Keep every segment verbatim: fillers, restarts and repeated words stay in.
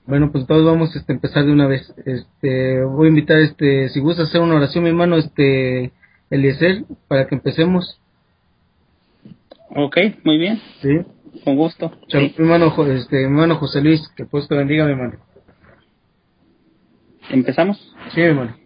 Bueno, pues todos vamos este, a empezar de una vez. Este, voy a invitar, este, si gusta hacer una oración, mi hermano, este, Eliezer, para que empecemos. Ok, muy bien, Sí. con gusto, Shalom, sí. mi hermano, Jo- este, mi hermano José Luis, que pues te bendiga, mi hermano. ¿Empezamos? Sí, mi hermano.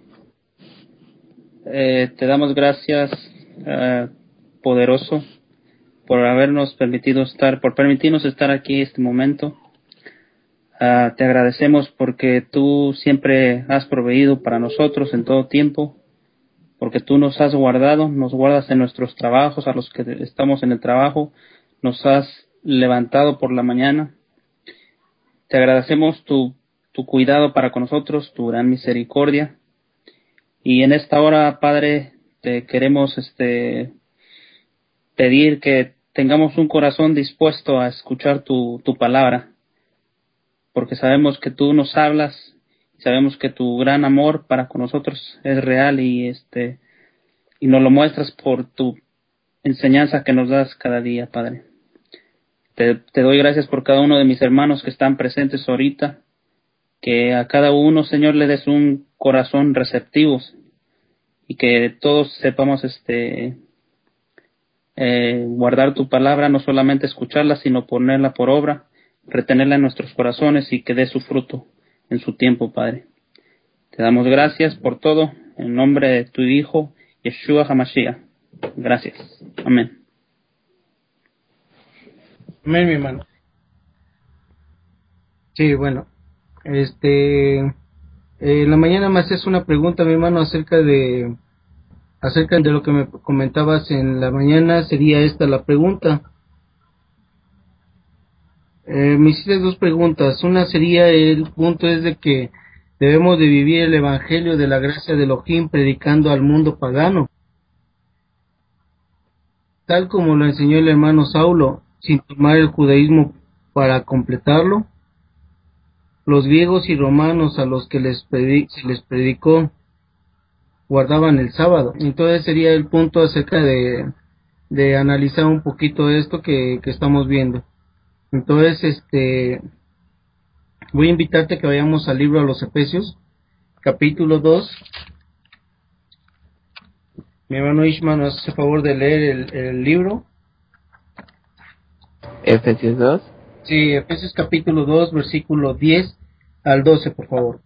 Eh, te damos gracias, eh, poderoso, por habernos permitido estar, por permitirnos estar aquí este momento. Ah, te agradecemos porque tú siempre has proveído para nosotros en todo tiempo, porque tú nos has guardado, nos guardas en nuestros trabajos, a los que estamos en el trabajo, nos has levantado por la mañana. Te agradecemos tu, tu cuidado para con nosotros, tu gran misericordia. Y en esta hora, Padre, te queremos este, pedir que tengamos un corazón dispuesto a escuchar tu, tu palabra, porque sabemos que tú nos hablas, sabemos que tu gran amor para con nosotros es real y este y nos lo muestras por tu enseñanza que nos das cada día, Padre. Te, te doy gracias por cada uno de mis hermanos que están presentes ahorita, que a cada uno, Señor, le des un corazón receptivo y que todos sepamos este eh, guardar tu palabra, no solamente escucharla, sino ponerla por obra, retenerla en nuestros corazones y que dé su fruto en su tiempo, Padre. Te damos gracias por todo, en nombre de tu Hijo, Yeshua HaMashiach. Gracias. Amén. Amén, mi hermano. Sí, bueno. Este, eh, en la mañana me hacías una pregunta, mi hermano, acerca de, acerca de lo que me comentabas en la mañana. Sería esta la pregunta. Eh, me hiciste dos preguntas. Una sería, el punto es de que debemos de vivir el evangelio de la gracia de Elohim predicando al mundo pagano, tal como lo enseñó el hermano Saulo, sin tomar el judaísmo para completarlo. Los griegos y romanos a los que les predi- se les predicó guardaban el sábado. Entonces sería el punto acerca de, de analizar un poquito esto que, que estamos viendo. Entonces, este, voy a invitarte a que vayamos al libro a los Efesios, capítulo dos. Mi hermano Ishman nos hace favor de leer el, el libro. Efesios dos. Sí, Efesios capítulo dos, versículo diez al doce, por favor.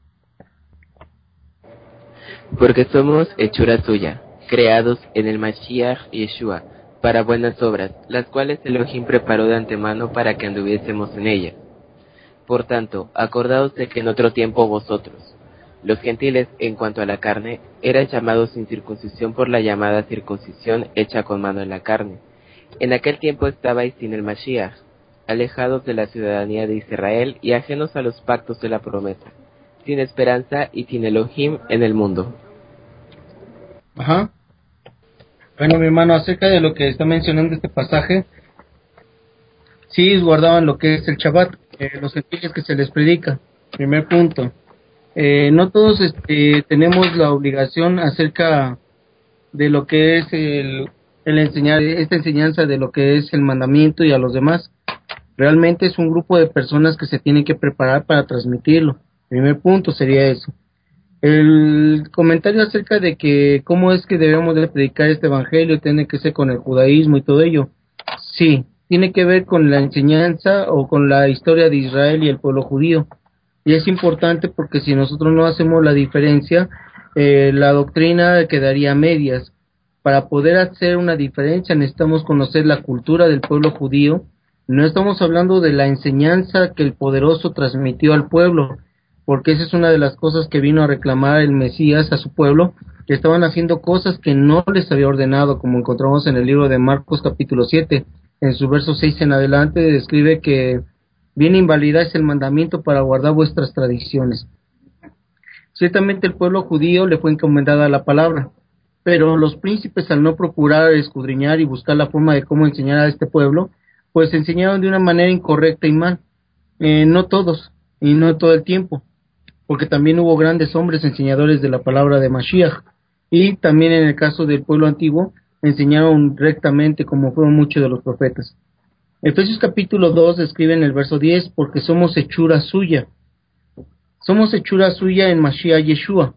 Porque somos hechura suya, creados en el Mashiach Yeshua, para buenas obras, las cuales Elohim preparó de antemano para que anduviésemos en ellas. Por tanto, acordaos de que en otro tiempo vosotros, los gentiles, en cuanto a la carne, eran llamados sin circuncisión por la llamada circuncisión hecha con mano en la carne. En aquel tiempo estabais sin el Mashiach, alejados de la ciudadanía de Israel y ajenos a los pactos de la promesa, sin esperanza y sin Elohim en el mundo. Ajá. Bueno, mi hermano, acerca de lo que está mencionando este pasaje, sí guardaban lo que es el Shabbat, eh, los gentiles que se les predica. Primer punto. Eh, no todos este, tenemos la obligación acerca de lo que es el, el enseñar, esta enseñanza de lo que es el mandamiento y a los demás. Realmente es un grupo de personas que se tienen que preparar para transmitirlo. Primer punto sería eso. El comentario acerca de que cómo es que debemos de predicar este evangelio tiene que ser con el judaísmo y todo ello. Sí, tiene que ver con la enseñanza o con la historia de Israel y el pueblo judío. Y es importante porque si nosotros no hacemos la diferencia, eh, la doctrina quedaría a medias. Para poder hacer una diferencia necesitamos conocer la cultura del pueblo judío. No estamos hablando de la enseñanza que el poderoso transmitió al pueblo, porque esa es una de las cosas que vino a reclamar el Mesías a su pueblo, que estaban haciendo cosas que no les había ordenado, como encontramos en el libro de Marcos capítulo siete. En su verso seis en adelante describe que viene invalidáis el mandamiento para guardar vuestras tradiciones. Ciertamente el pueblo judío le fue encomendada la palabra, pero los príncipes, al no procurar escudriñar y buscar la forma de cómo enseñar a este pueblo, pues enseñaron de una manera incorrecta y mal. Eh, no todos, y no todo el tiempo, porque también hubo grandes hombres enseñadores de la palabra de Mashiach, y también en el caso del pueblo antiguo, enseñaron rectamente como fueron muchos de los profetas. Efesios capítulo dos describe en el verso diez, porque somos hechura suya. Somos hechura suya en Mashiach Yeshua.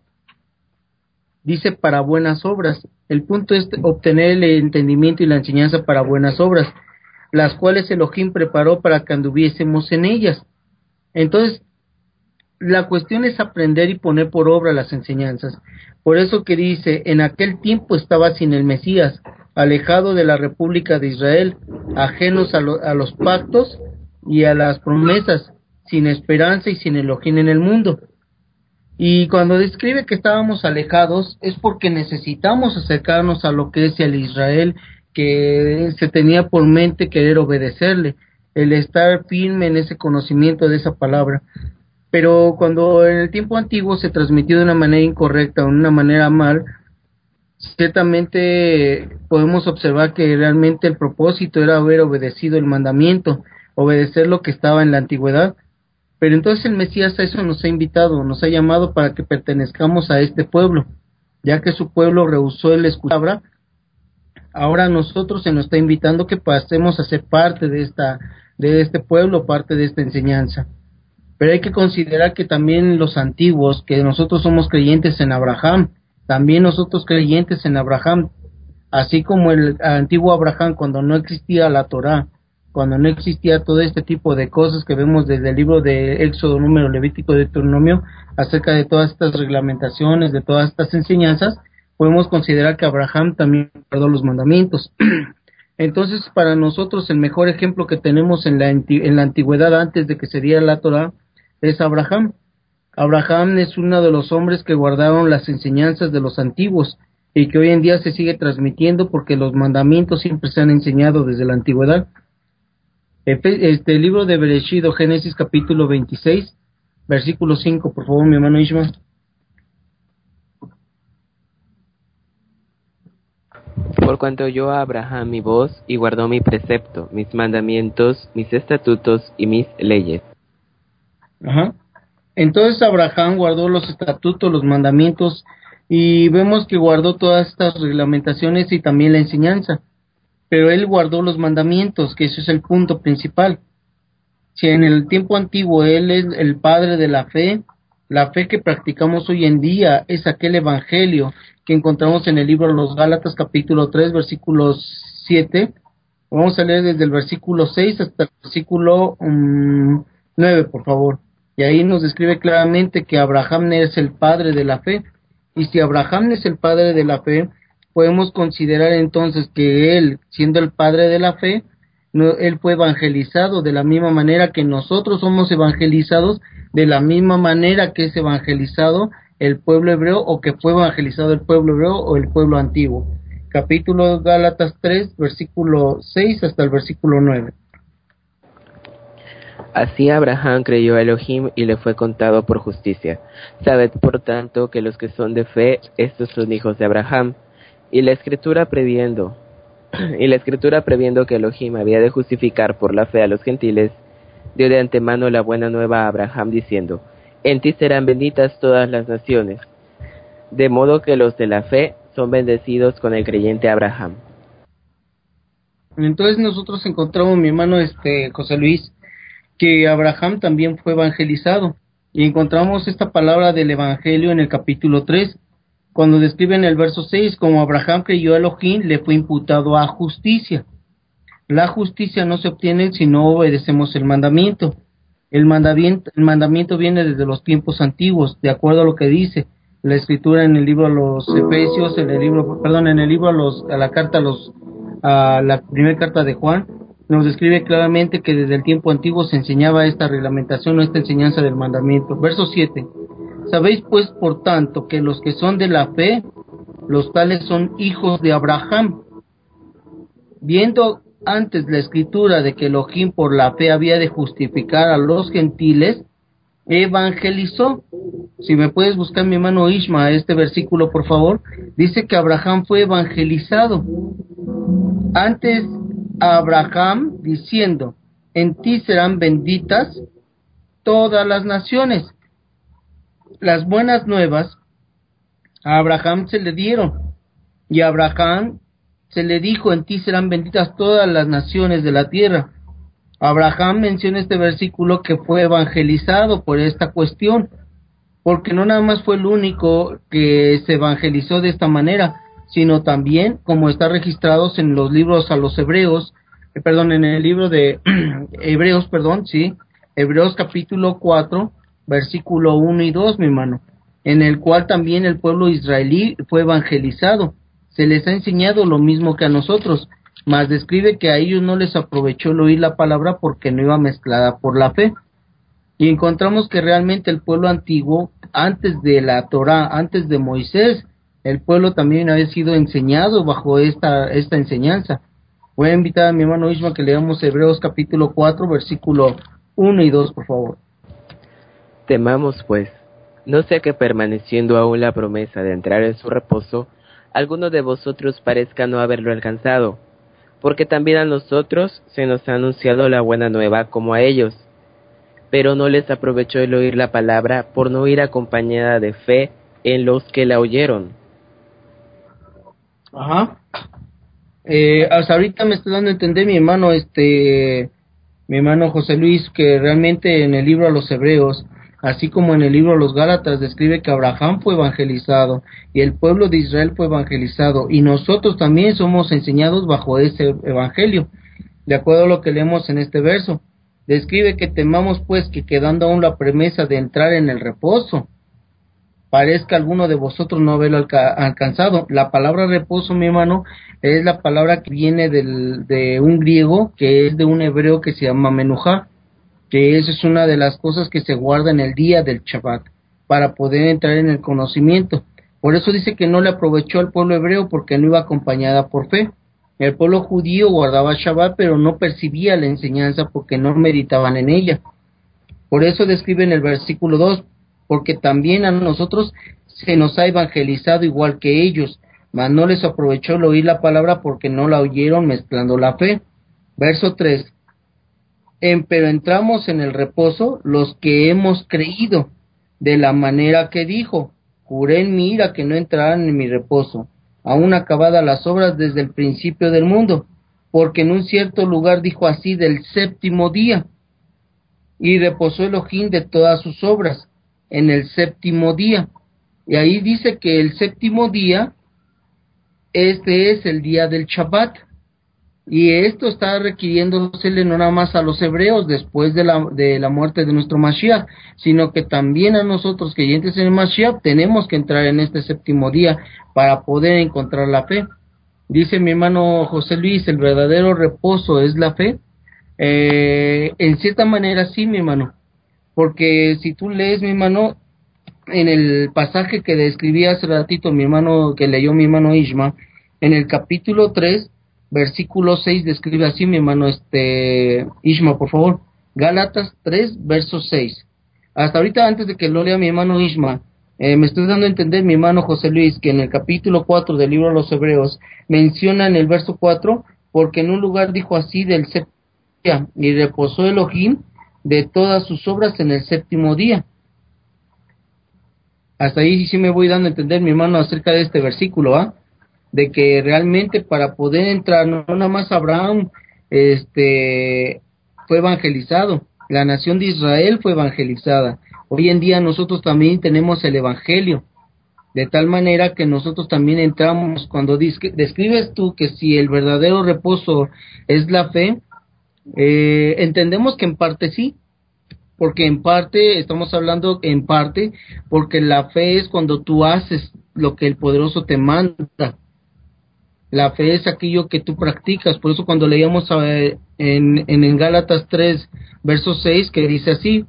Dice para buenas obras. El punto es obtener el entendimiento y la enseñanza para buenas obras, las cuales Elohim preparó para que anduviésemos en ellas. Entonces, la cuestión es aprender y poner por obra las enseñanzas. Por eso que dice, en aquel tiempo estaba sin el Mesías, alejado de la República de Israel, ajenos a, lo, a los pactos y a las promesas, sin esperanza y sin Elohim en el mundo. Y cuando describe que estábamos alejados, es porque necesitamos acercarnos a lo que es el Israel, que se tenía por mente querer obedecerle, el estar firme en ese conocimiento de esa palabra. Pero cuando en el tiempo antiguo se transmitió de una manera incorrecta o de una manera mal, ciertamente podemos observar que realmente el propósito era haber obedecido el mandamiento, obedecer lo que estaba en la antigüedad. Pero entonces el Mesías a eso nos ha invitado, nos ha llamado para que pertenezcamos a este pueblo, ya que su pueblo rehusó el escuchar. Ahora a nosotros se nos está invitando que pasemos a ser parte de esta, de este pueblo, parte de esta enseñanza. Pero hay que considerar que también los antiguos, que nosotros somos creyentes en Abraham, también nosotros creyentes en Abraham, así como el antiguo Abraham cuando no existía la Torá, cuando no existía todo este tipo de cosas que vemos desde el libro de Éxodo, Número, Levítico, Deuteronomio, acerca de todas estas reglamentaciones, de todas estas enseñanzas, podemos considerar que Abraham también guardó los mandamientos. Entonces, para nosotros el mejor ejemplo que tenemos en la, en la antigüedad, antes de que se diera la Torá, es Abraham. Abraham es uno de los hombres que guardaron las enseñanzas de los antiguos y que hoy en día se sigue transmitiendo porque los mandamientos siempre se han enseñado desde la antigüedad. Este libro de Bereshit o Génesis capítulo veintiséis, versículo cinco, por favor, mi hermano Ishma. Por cuanto oyó a Abraham mi voz y guardó mi precepto, mis mandamientos, mis estatutos y mis leyes. Ajá. Entonces Abraham guardó los estatutos, los mandamientos, y vemos que guardó todas estas reglamentaciones y también la enseñanza. Pero él guardó los mandamientos, que ese es el punto principal. Si en el tiempo antiguo él es el padre de la fe, la fe que practicamos hoy en día es aquel evangelio que encontramos en el libro de los Gálatas capítulo tres, versículo siete. Vamos a leer desde el versículo seis hasta el versículo um, nueve, por favor. Y ahí nos describe claramente que Abraham es el padre de la fe. Y si Abraham es el padre de la fe, podemos considerar entonces que él, siendo el padre de la fe, no, él fue evangelizado de la misma manera que nosotros somos evangelizados, de la misma manera que es evangelizado el pueblo hebreo, o que fue evangelizado el pueblo hebreo o el pueblo antiguo. Capítulo Gálatas tres, versículo seis hasta el versículo nueve. Así Abraham creyó a Elohim y le fue contado por justicia. Sabed por tanto que los que son de fe, estos son hijos de Abraham. Y la escritura previendo, y la escritura previendo que Elohim había de justificar por la fe a los gentiles, dio de antemano la buena nueva a Abraham diciendo, en ti serán benditas todas las naciones, de modo que los de la fe son bendecidos con el creyente Abraham. Entonces nosotros encontramos, mi hermano este José Luis, que Abraham también fue evangelizado, y encontramos esta palabra del evangelio en el capítulo tres, cuando describe en el verso seis, como Abraham creyó a Elohim, le fue imputado a justicia. La justicia no se obtiene si no obedecemos el mandamiento. El mandamiento, el mandamiento viene desde los tiempos antiguos, de acuerdo a lo que dice la escritura en el libro a los Efesios, en el libro, perdón, en el libro a los, a la carta a los, a la primera carta de Juan, nos describe claramente que desde el tiempo antiguo se enseñaba esta reglamentación o esta enseñanza del mandamiento. Verso siete. Sabéis pues por tanto que los que son de la fe, los tales son hijos de Abraham. Viendo antes la escritura de que Elohim por la fe había de justificar a los gentiles, evangelizó. Si me puedes buscar, mi hermano Ishma, este versículo por favor, dice que Abraham fue evangelizado. Antes a Abraham diciendo, en ti serán benditas todas las naciones. Las buenas nuevas a Abraham se le dieron, y a Abraham se le dijo, en ti serán benditas todas las naciones de la tierra. Abraham menciona este versículo que fue evangelizado por esta cuestión, porque no nada más fue el único que se evangelizó de esta manera, sino también, como está registrados en los libros a los hebreos, eh, perdón, en el libro de Hebreos, perdón, sí, Hebreos capítulo cuatro, versículo uno y dos, mi hermano, en el cual también el pueblo israelí fue evangelizado. Se les ha enseñado lo mismo que a nosotros, mas describe que a ellos no les aprovechó el oír la palabra porque no iba mezclada por la fe. Y encontramos que realmente el pueblo antiguo, antes de la Torá, antes de Moisés, el pueblo también había sido enseñado bajo esta, esta enseñanza. Voy a invitar a mi hermano Isma que leamos Hebreos capítulo cuatro, versículo uno y dos, por favor. Temamos, pues, no sea que permaneciendo aún la promesa de entrar en su reposo, alguno de vosotros parezca no haberlo alcanzado, porque también a nosotros se nos ha anunciado la buena nueva como a ellos, pero no les aprovechó el oír la palabra por no ir acompañada de fe en los que la oyeron. Ajá. Eh, hasta ahorita me está dando a entender mi hermano, este, mi hermano José Luis, que realmente en el libro a los Hebreos, así como en el libro a los Gálatas, describe que Abraham fue evangelizado y el pueblo de Israel fue evangelizado, y nosotros también somos enseñados bajo ese evangelio, de acuerdo a lo que leemos en este verso. Describe que temamos pues que quedando aún la promesa de entrar en el reposo, parezca alguno de vosotros no haberlo alca- alcanzado. La palabra reposo, mi hermano, es la palabra que viene del, de un griego, que es de un hebreo que se llama menujá, que eso es una de las cosas que se guarda en el día del Shabbat, para poder entrar en el conocimiento. Por eso dice que no le aprovechó al pueblo hebreo, porque no iba acompañada por fe. El pueblo judío guardaba Shabbat, pero no percibía la enseñanza porque no meditaban en ella. Por eso describe en el versículo dos, porque también a nosotros se nos ha evangelizado igual que ellos, mas no les aprovechó el oír la palabra porque no la oyeron mezclando la fe. Verso tres, en, pero entramos en el reposo los que hemos creído, de la manera que dijo, juré en mi ira que no entrarán en mi reposo, aún acabadas las obras desde el principio del mundo, porque en un cierto lugar dijo así del séptimo día, y reposó Elohim de todas sus obras en el séptimo día. Y ahí dice que el séptimo día, este es el día del Shabbat, y esto está requiriéndosele no nada más a los hebreos después de la, de la muerte de nuestro Mashiach, sino que también a nosotros creyentes en el Mashiach tenemos que entrar en este séptimo día para poder encontrar la fe. Dice mi hermano José Luis, el verdadero reposo es la fe. Eh, en cierta manera sí, mi hermano, porque si tú lees, mi hermano, en el pasaje que describí hace ratito, mi hermano, que leyó mi hermano Ishma, en el capítulo tres, versículo seis, describe así, mi hermano, este, Ishma, por favor, Gálatas tres, verso seis. Hasta ahorita, antes de que lo lea mi hermano Ishma, eh, me estoy dando a entender, mi hermano José Luis, que en el capítulo cuatro del libro de los Hebreos, menciona en el verso cuatro, porque en un lugar dijo así del séptimo día, y reposó Elohim de todas sus obras en el séptimo día. Hasta ahí sí me voy dando a entender, mi hermano, acerca de este versículo, ¿ah? De que realmente para poder entrar, no nada más Abraham este fue evangelizado, la nación de Israel fue evangelizada. Hoy en día nosotros también tenemos el evangelio, de tal manera que nosotros también entramos. Cuando describes tú que si el verdadero reposo es la fe, eh, entendemos que en parte sí, porque en parte, estamos hablando en parte, porque la fe es cuando tú haces lo que el poderoso te manda. La fe es aquello que tú practicas. Por eso cuando leíamos eh, en, en, en Gálatas tres, verso seis, que dice así: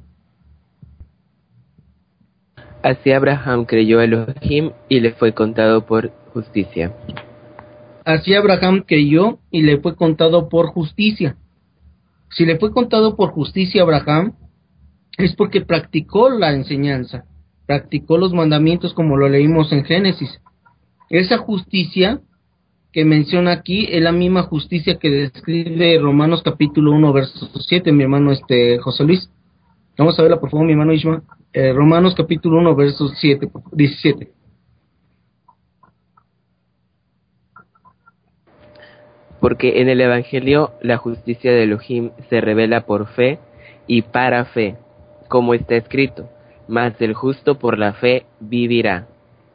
Así Abraham creyó a Elohim y le fue contado por justicia. Así Abraham creyó y le fue contado por justicia. Si le fue contado por justicia a Abraham, es porque practicó la enseñanza, practicó los mandamientos como lo leímos en Génesis. Esa justicia que menciona aquí es la misma justicia que describe Romanos capítulo uno, verso siete, mi hermano este José Luis. Vamos a verla, por favor, mi hermano Ishma. Eh, Romanos capítulo uno, verso siete, diecisiete. Porque en el Evangelio la justicia de Elohim se revela por fe y para fe, como está escrito: mas el justo por la fe vivirá.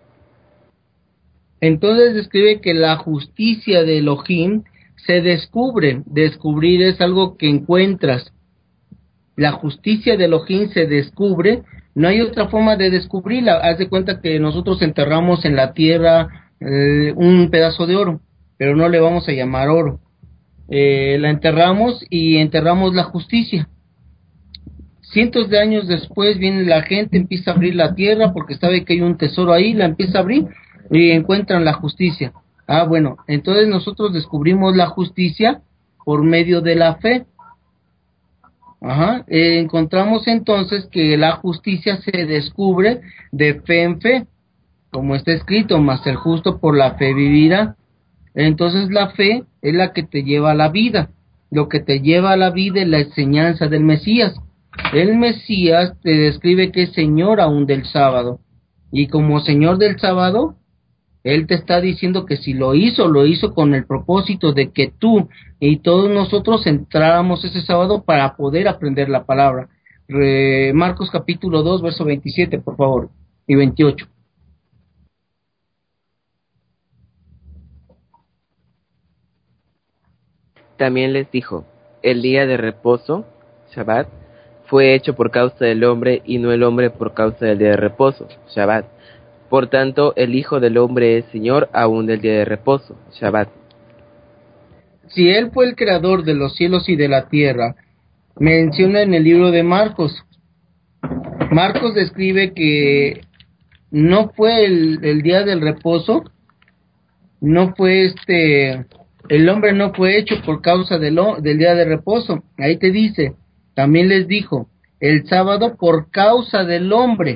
Entonces describe que la justicia de Elohim se descubre. Descubrir es algo que encuentras. La justicia de Elohim se descubre. No hay otra forma de descubrirla. Haz de cuenta que nosotros enterramos en la tierra eh, un pedazo de oro, pero no le vamos a llamar oro. Eh, la enterramos y enterramos la justicia. Cientos de años después viene la gente, empieza a abrir la tierra porque sabe que hay un tesoro ahí, la empieza a abrir y encuentran la justicia. Ah, bueno, entonces nosotros descubrimos la justicia por medio de la fe. Ajá, eh, encontramos entonces que la justicia se descubre de fe en fe, como está escrito, mas el justo por la fe vivirá. Entonces la fe es la que te lleva a la vida. Lo que te lleva a la vida es la enseñanza del Mesías. El Mesías te describe que es Señor aún del sábado. Y como Señor del sábado, Él te está diciendo que si lo hizo, lo hizo con el propósito de que tú y todos nosotros entráramos ese sábado para poder aprender la palabra. Re, Marcos capítulo dos, verso veintisiete, por favor, y veintiocho. También les dijo, el día de reposo, Shabbat, fue hecho por causa del hombre y no el hombre por causa del día de reposo, Shabbat. Por tanto, el Hijo del Hombre es Señor aún del día de reposo, Shabbat. Si Él fue el creador de los cielos y de la tierra, menciona en el libro de Marcos. Marcos describe que no fue el, el día del reposo, no fue este, el hombre no fue hecho por causa del, del día de reposo. Ahí te dice, también les dijo, el sábado por causa del hombre.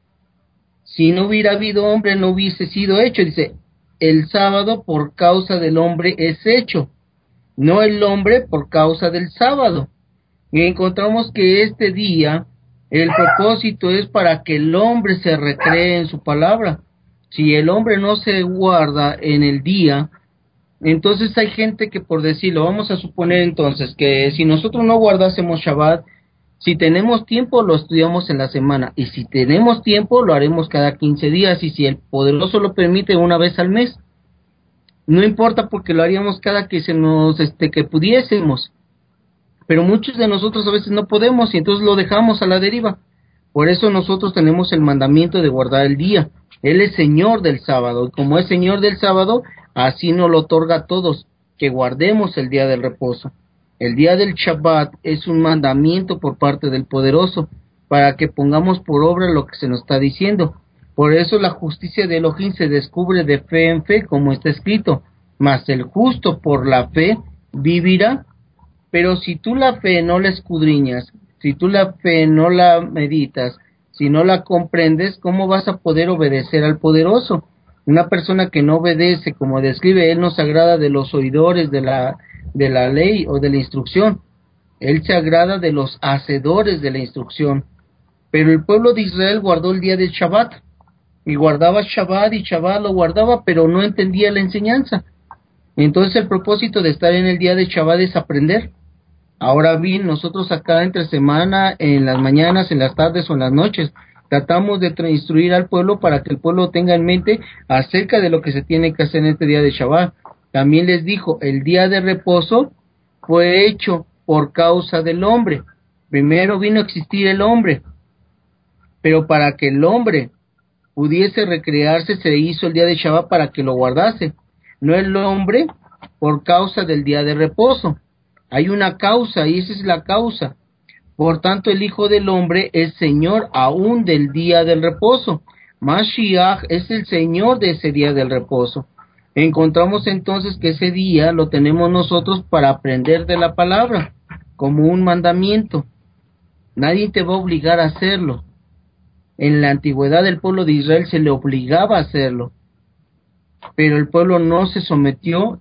Si no hubiera habido hombre, no hubiese sido hecho. Dice, el sábado por causa del hombre es hecho, no el hombre por causa del sábado. Y encontramos que este día, el propósito es para que el hombre se recree en su palabra. Si el hombre no se guarda en el día, entonces hay gente que, por decirlo, vamos a suponer entonces que si nosotros no guardásemos Shabbat, si tenemos tiempo lo estudiamos en la semana, y si tenemos tiempo lo haremos cada quince días, y si el Poderoso lo permite, una vez al mes. No importa, porque lo haríamos cada que se nos, este, que pudiésemos. Pero muchos de nosotros a veces no podemos y entonces lo dejamos a la deriva. Por eso nosotros tenemos el mandamiento de guardar el día. Él es Señor del sábado, y como es Señor del sábado, así nos lo otorga a todos, que guardemos el día del reposo. El día del Shabbat es un mandamiento por parte del Poderoso, para que pongamos por obra lo que se nos está diciendo. Por eso la justicia de Elohim se descubre de fe en fe, como está escrito, mas el justo por la fe vivirá. Pero si tú la fe no la escudriñas, si tú la fe no la meditas, si no la comprendes, ¿cómo vas a poder obedecer al Poderoso? Una persona que no obedece, como describe, él no se agrada de los oidores de la, de la ley o de la instrucción. Él se agrada de los hacedores de la instrucción. Pero el pueblo de Israel guardó el día del Shabbat, y guardaba Shabbat, y Shabbat lo guardaba, pero no entendía la enseñanza. Entonces el propósito de estar en el día de Shabbat es aprender. Ahora bien, nosotros acá entre semana, en las mañanas, en las tardes o en las noches, tratamos de instruir al pueblo para que el pueblo tenga en mente acerca de lo que se tiene que hacer en este día de Shabbat. También les dijo, el día de reposo fue hecho por causa del hombre. Primero vino a existir el hombre, pero para que el hombre pudiese recrearse, se hizo el día de Shabbat para que lo guardase. No el hombre por causa del día de reposo. Hay una causa, y esa es la causa. Por tanto, el Hijo del Hombre es Señor aún del día del reposo. Mashiach es el Señor de ese día del reposo. Encontramos entonces que ese día lo tenemos nosotros para aprender de la palabra, como un mandamiento. Nadie te va a obligar a hacerlo. En la antigüedad el pueblo de Israel se le obligaba a hacerlo, pero el pueblo no se sometió,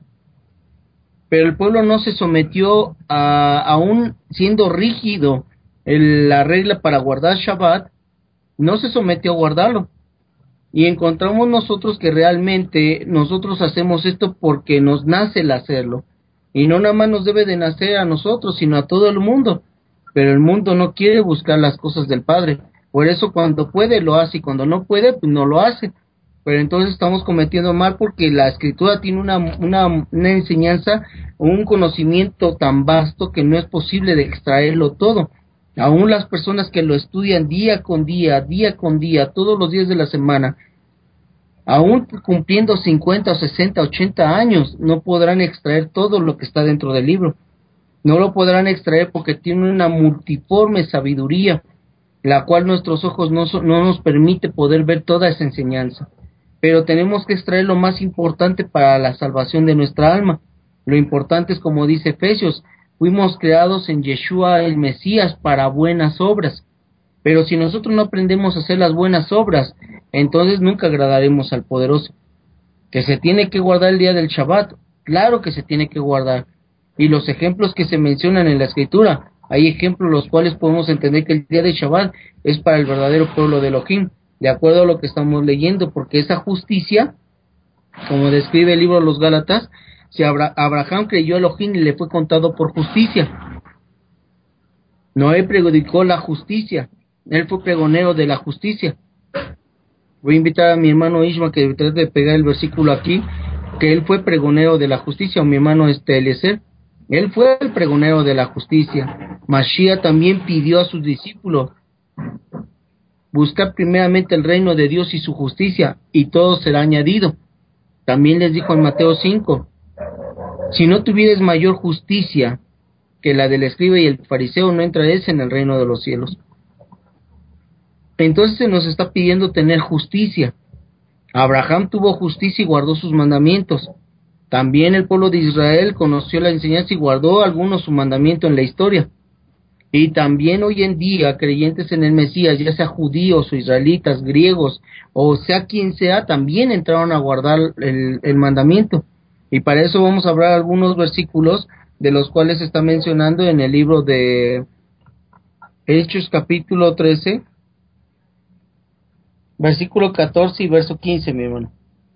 pero el pueblo no se sometió a, aún siendo rígido el, la regla para guardar Shabbat, no se sometió a guardarlo. Y encontramos nosotros que realmente nosotros hacemos esto porque nos nace el hacerlo, y no nada más nos debe de nacer a nosotros, sino a todo el mundo. Pero el mundo no quiere buscar las cosas del Padre. Por eso cuando puede lo hace y cuando no puede pues no lo hace. Pero entonces estamos cometiendo mal porque la escritura tiene una, una, una enseñanza o un conocimiento tan vasto que no es posible de extraerlo todo. Aún las personas que lo estudian día con día, día con día, todos los días de la semana, aún cumpliendo cincuenta o sesenta, ochenta años, no podrán extraer todo lo que está dentro del libro. No lo podrán extraer porque tiene una multiforme sabiduría, la cual nuestros ojos no, so, no nos permite poder ver toda esa enseñanza. Pero tenemos que extraer lo más importante para la salvación de nuestra alma. Lo importante es, como dice Efesios, fuimos creados en Yeshua el Mesías para buenas obras. Pero si nosotros no aprendemos a hacer las buenas obras, entonces nunca agradaremos al Poderoso. Que se tiene que guardar el día del Shabbat, claro que se tiene que guardar. Y los ejemplos que se mencionan en la Escritura, hay ejemplos los cuales podemos entender que el día del Shabbat es para el verdadero pueblo de Elohim, de acuerdo a lo que estamos leyendo, porque esa justicia, como describe el libro de los Gálatas, si Abra- Abraham creyó a Elohim y le fue contado por justicia. Noé predicó la justicia, él fue pregonero de la justicia. Voy a invitar a mi hermano Ishma que trate de pegar el versículo aquí, que él fue pregonero de la justicia, o mi hermano este Eliezer, él fue el pregonero de la justicia. Mashiach también pidió a sus discípulos, buscar primeramente el reino de Dios y su justicia, y todo será añadido. También les dijo en Mateo cinco, si no tuvieres mayor justicia que la del escriba y el fariseo, no entraréis en el reino de los cielos. Entonces se nos está pidiendo tener justicia. Abraham tuvo justicia y guardó sus mandamientos. También el pueblo de Israel conoció la enseñanza y guardó algunos su mandamiento en la historia. Y también hoy en día, creyentes en el Mesías, ya sea judíos o israelitas, griegos, o sea quien sea, también entraron a guardar el, el mandamiento. Y para eso vamos a hablar algunos versículos de los cuales se está mencionando en el libro de Hechos capítulo trece, versículo catorce y verso quince, mi hermano.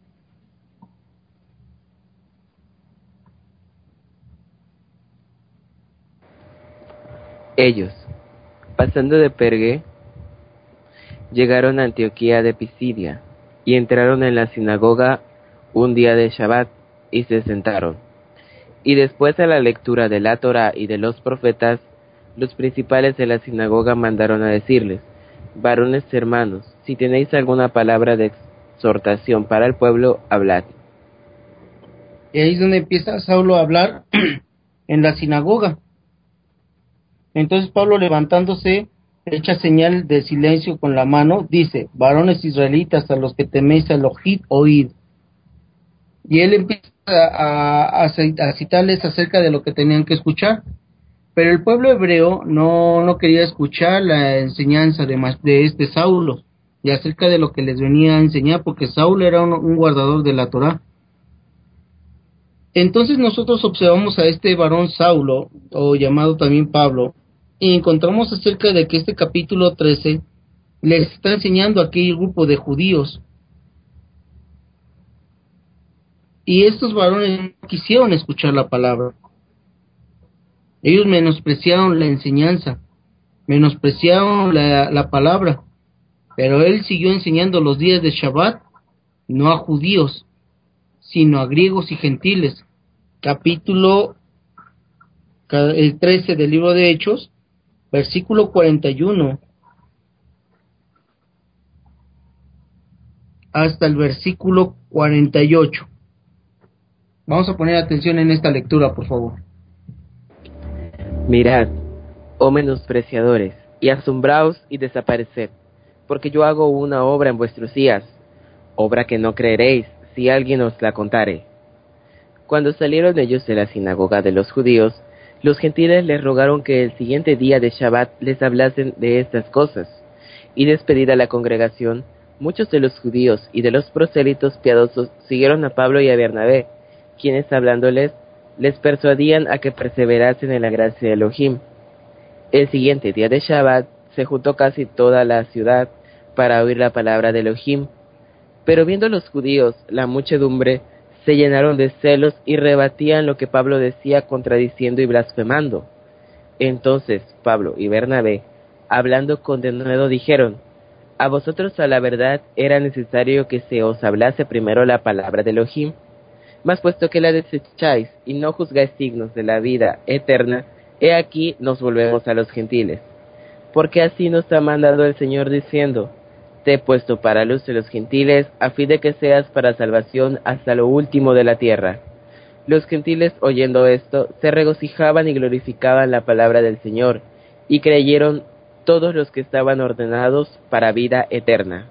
Ellos, pasando de Pergue, llegaron a Antioquía de Pisidia, y entraron en la sinagoga un día de Shabbat, y se sentaron. Y después de la lectura de la Torá y de los profetas, los principales de la sinagoga mandaron a decirles, varones hermanos, si tenéis alguna palabra de exhortación para el pueblo, hablad. Y ahí es donde empieza Saulo a hablar en la sinagoga. Entonces Pablo, levantándose, echa señal de silencio con la mano, dice, varones israelitas, a los que teméis a Elohim, oíd. Y él empieza a, a, a citarles acerca de lo que tenían que escuchar. Pero el pueblo hebreo no, no quería escuchar la enseñanza de, de este Saulo y acerca de lo que les venía a enseñar, porque Saulo era un, un guardador de la Torá. Entonces nosotros observamos a este varón Saulo, o llamado también Pablo, y encontramos acerca de que este capítulo trece les está enseñando a aquel grupo de judíos. Y estos varones no quisieron escuchar la palabra. Ellos menospreciaron la enseñanza, menospreciaron la, la palabra, pero él siguió enseñando los días de Shabbat, no a judíos, sino a griegos y gentiles. Capítulo el trece del libro de Hechos, versículo cuarenta y uno hasta el versículo cuarenta y ocho. Vamos a poner atención en esta lectura, por favor. Mirad, oh menospreciadores, y asombraos y desapareced, porque yo hago una obra en vuestros días, obra que no creeréis si alguien os la contare. Cuando salieron ellos de la sinagoga de los judíos, los gentiles les rogaron que el siguiente día de Shabbat les hablasen de estas cosas, y despedida la congregación, muchos de los judíos y de los prosélitos piadosos siguieron a Pablo y a Bernabé, quienes hablándoles, les persuadían a que perseverasen en la gracia de Elohim. El siguiente día de Shabbat se juntó casi toda la ciudad para oír la palabra de Elohim. Pero viendo los judíos la muchedumbre, se llenaron de celos y rebatían lo que Pablo decía, contradiciendo y blasfemando. Entonces Pablo y Bernabé, hablando con denuedo, dijeron: a vosotros a la verdad era necesario que se os hablase primero la palabra de Elohim, mas puesto que la desecháis y no juzgáis dignos de la vida eterna, he aquí nos volvemos a los gentiles. Porque así nos ha mandado el Señor diciendo: te he puesto para luz de los gentiles, a fin de que seas para salvación hasta lo último de la tierra. Los gentiles, oyendo esto, se regocijaban y glorificaban la palabra del Señor, y creyeron todos los que estaban ordenados para vida eterna.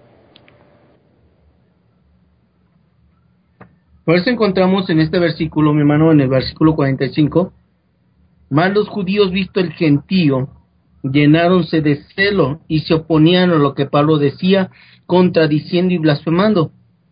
Por eso encontramos en este versículo, mi hermano, en el versículo cuarenta y cinco, mas los judíos, visto el gentío, llenáronse de celo y se oponían a lo que Pablo decía, contradiciendo y blasfemando.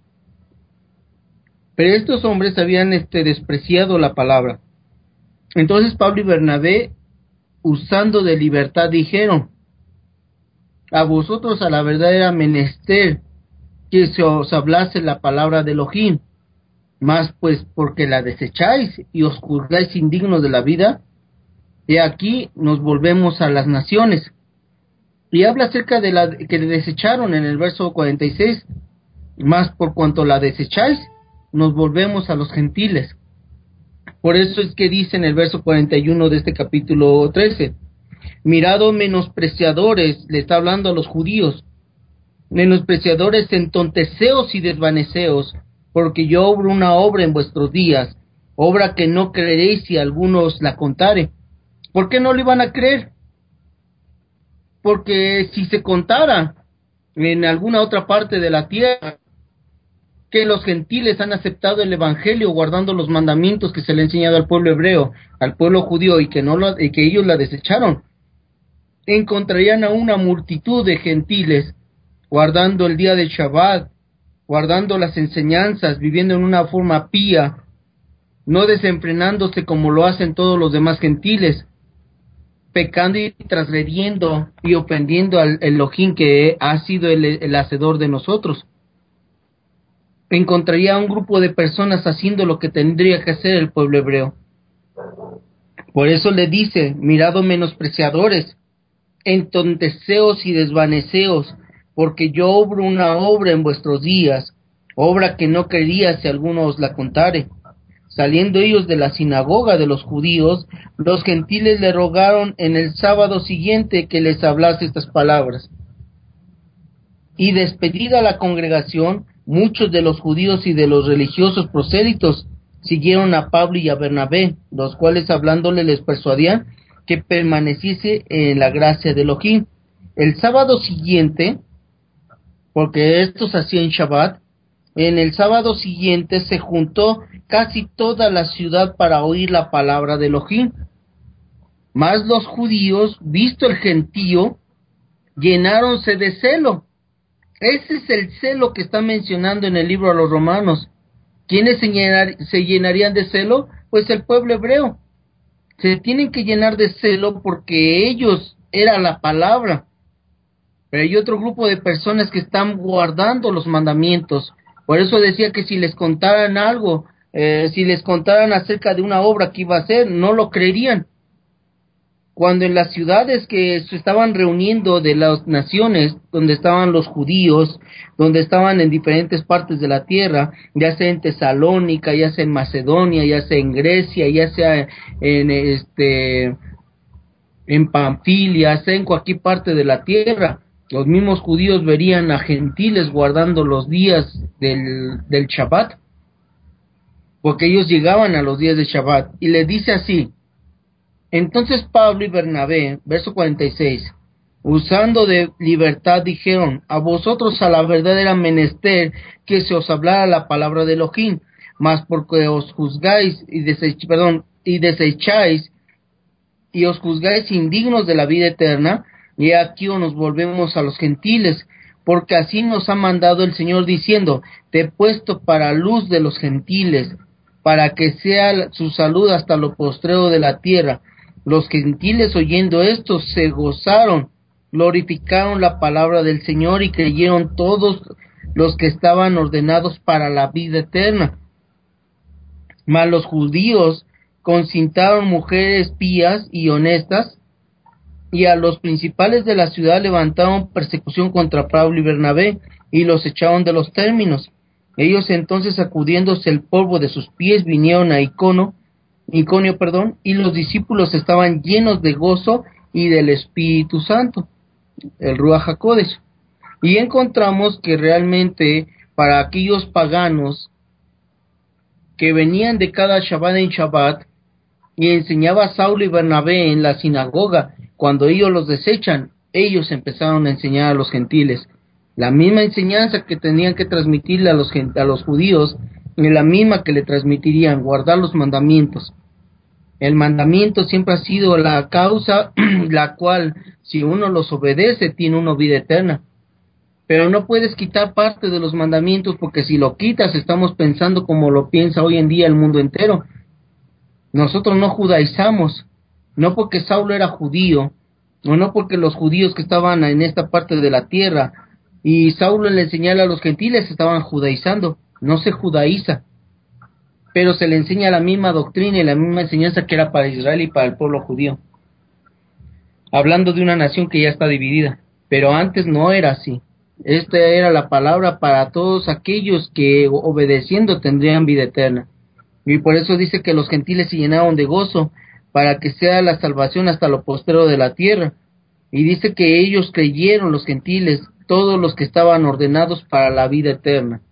Pero estos hombres habían este, despreciado la palabra. Entonces Pablo y Bernabé, usando de libertad, dijeron: a vosotros a la verdad era menester que se os hablase la palabra de Elohim, mas pues porque la desecháis y os juzgáis indignos de la vida, y aquí nos volvemos a las naciones. Y habla acerca de la que desecharon en el verso cuarenta y seis, mas por cuanto la desecháis, nos volvemos a los gentiles. Por eso es que dice en el verso cuarenta y uno de este capítulo trece, mirad, menospreciadores, le está hablando a los judíos, menospreciadores, entonteceos y desvaneceos, porque yo obro una obra en vuestros días, obra que no creeréis si alguno os la contare. ¿Por qué no lo iban a creer? Porque si se contara en alguna otra parte de la tierra que los gentiles han aceptado el evangelio guardando los mandamientos que se le ha enseñado al pueblo hebreo, al pueblo judío, y que no lo, y que ellos la desecharon, encontrarían a una multitud de gentiles guardando el día del Shabbat, guardando las enseñanzas, viviendo en una forma pía, no desenfrenándose como lo hacen todos los demás gentiles, pecando y transgrediendo y ofendiendo al Elohim, que ha sido el, el hacedor de nosotros. Encontraría a un grupo de personas haciendo lo que tendría que hacer el pueblo hebreo. Por eso le dice: mirad, menospreciadores, entonteceos y desvaneceos, porque yo obro una obra en vuestros días, obra que no quería si alguno os la contare. Saliendo ellos de la sinagoga de los judíos, los gentiles le rogaron en el sábado siguiente que les hablase estas palabras. Y despedida la congregación, muchos de los judíos y de los religiosos prosélitos siguieron a Pablo y a Bernabé, los cuales hablándole les persuadían que permaneciese en la gracia de Elohim. El sábado siguiente, porque esto se hacía en Shabbat, en el sábado siguiente se juntó casi toda la ciudad para oír la palabra de Elohim. Mas los judíos, visto el gentío, llenáronse de celo. Ese es el celo que está mencionando en el libro a los Romanos. ¿Quiénes se, llenar, se llenarían de celo? Pues el pueblo hebreo. Se tienen que llenar de celo porque ellos era la palabra. Pero hay otro grupo de personas que están guardando los mandamientos. Por eso decía que si les contaran algo, eh, si les contaran acerca de una obra que iba a hacer, no lo creerían. Cuando en las ciudades que se estaban reuniendo de las naciones, donde estaban los judíos, donde estaban en diferentes partes de la tierra, ya sea en Tesalónica, ya sea en Macedonia, ya sea en Grecia, ya sea en este en Panfilia, sea en cualquier parte de la tierra, los mismos judíos verían a gentiles guardando los días del, del Shabbat, porque ellos llegaban a los días de Shabbat, y le dice así: entonces Pablo y Bernabé, verso cuarenta y seis, usando de libertad, dijeron: a vosotros a la verdad era menester que se os hablara la palabra de Elohim, mas porque os juzgáis y desech, perdón, y desecháis y os juzgáis indignos de la vida eterna, y aquí o nos volvemos a los gentiles, porque así nos ha mandado el Señor diciendo: te he puesto para luz de los gentiles, para que sea su salud hasta lo postrero de la tierra. Los gentiles, oyendo esto, se gozaron, glorificaron la palabra del Señor y creyeron todos los que estaban ordenados para la vida eterna. Mas los judíos consintaron mujeres pías y honestas, y a los principales de la ciudad levantaron persecución contra Pablo y Bernabé, y los echaron de los términos. Ellos entonces, sacudiéndose el polvo de sus pies, vinieron a Icono, Iconio, perdón, y los discípulos estaban llenos de gozo y del Espíritu Santo, el Ruach HaKodesh. Y encontramos que realmente para aquellos paganos que venían de cada Shabbat en Shabbat, y enseñaba a Saulo y Bernabé en la sinagoga, cuando ellos los desechan, ellos empezaron a enseñar a los gentiles la misma enseñanza que tenían que transmitirle a los, a los judíos, y la misma que le transmitirían, guardar los mandamientos. El mandamiento siempre ha sido la causa, la cual, si uno los obedece, tiene una vida eterna. Pero no puedes quitar parte de los mandamientos, porque si lo quitas, estamos pensando como lo piensa hoy en día el mundo entero. Nosotros no judaizamos, no porque Saulo era judío, o no porque los judíos que estaban en esta parte de la tierra, y Saulo le enseñaba a los gentiles, estaban judaizando. No se judaiza, pero se le enseña la misma doctrina y la misma enseñanza que era para Israel y para el pueblo judío, hablando de una nación que ya está dividida, pero antes no era así. Esta era la palabra para todos aquellos que obedeciendo tendrían vida eterna, y por eso dice que los gentiles se llenaron de gozo, para que sea la salvación hasta lo postero de la tierra. Y dice que ellos creyeron, los gentiles, todos los que estaban ordenados para la vida eterna.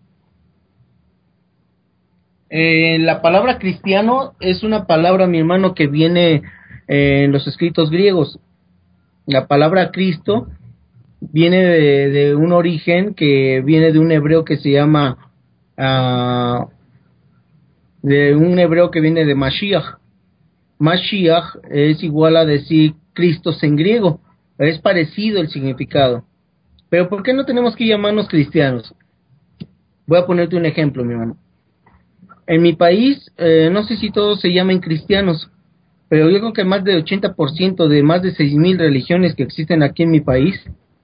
Eh, la palabra cristiano es una palabra, mi hermano, que viene eh, en los escritos griegos. La palabra Cristo viene de, de un origen que viene de un hebreo que se llama, uh, de un hebreo que viene de Mashiach. Mashiach es igual a decir Cristos en griego, es parecido el significado. Pero ¿por qué no tenemos que llamarnos cristianos? Voy a ponerte un ejemplo, mi hermano. En mi país, eh, no sé si todos se llaman cristianos, pero yo creo que más del ochenta por ciento de más de seis mil religiones que existen aquí en mi país,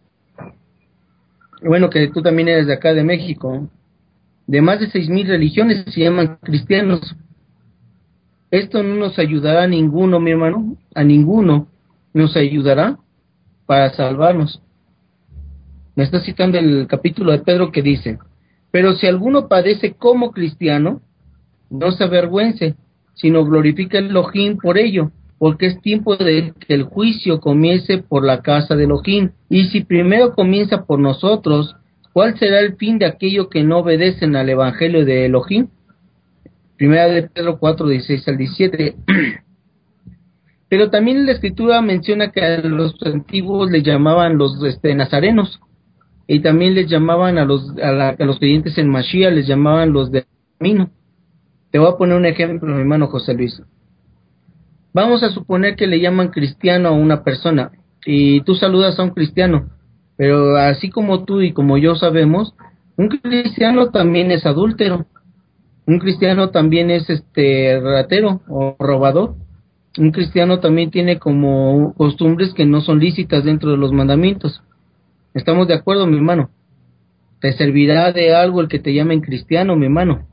bueno, que tú también eres de acá de México, de más de seis mil religiones se llaman cristianos. Esto no nos ayudará a ninguno, mi hermano, a ninguno nos ayudará para salvarnos. Me está citando el capítulo de Pedro que dice: pero si alguno padece como cristiano, no se avergüence, sino glorifica el Elohim por ello, porque es tiempo de que el juicio comience por la casa de Elohim. Y si primero comienza por nosotros, ¿cuál será el fin de aquello que no obedecen al evangelio de Elohim? Primera de Pedro cuatro, dieciséis al diecisiete. Pero también la escritura menciona que a los antiguos les llamaban los este, nazarenos, y también les llamaban a los a, la, a los creyentes en Mashiach, les llamaban los del camino. Te voy a poner un ejemplo, mi hermano José Luis. Vamos a suponer que le llaman cristiano a una persona, y tú saludas a un cristiano, pero así como tú y como yo sabemos, un cristiano también es adúltero, un cristiano también es este ratero o robador, un cristiano también tiene como costumbres que no son lícitas dentro de los mandamientos. ¿Estamos de acuerdo, mi hermano? ¿Te servirá de algo el que te llamen cristiano, mi hermano?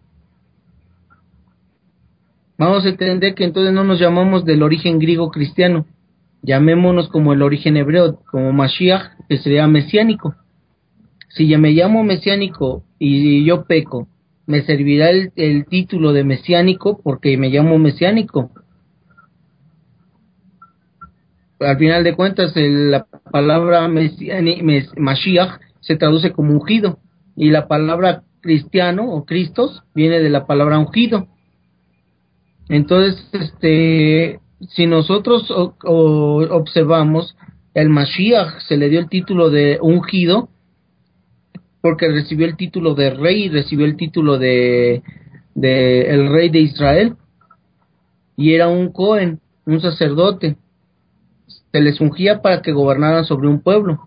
Vamos a entender que entonces no nos llamamos del origen griego cristiano, llamémonos como el origen hebreo, como Mashiach, que sería mesiánico. Si ya me llamo mesiánico y yo peco, ¿me servirá el, el título de mesiánico porque me llamo mesiánico? Al final de cuentas, el, la palabra mesiani, mes, Mashiach se traduce como ungido, y la palabra cristiano o Cristos viene de la palabra ungido. Entonces, este, si nosotros o, o observamos, el Mashiach se le dio el título de ungido porque recibió el título de rey, recibió el título de, de el rey de Israel, y era un Cohen, un sacerdote. Se les ungía para que gobernaran sobre un pueblo.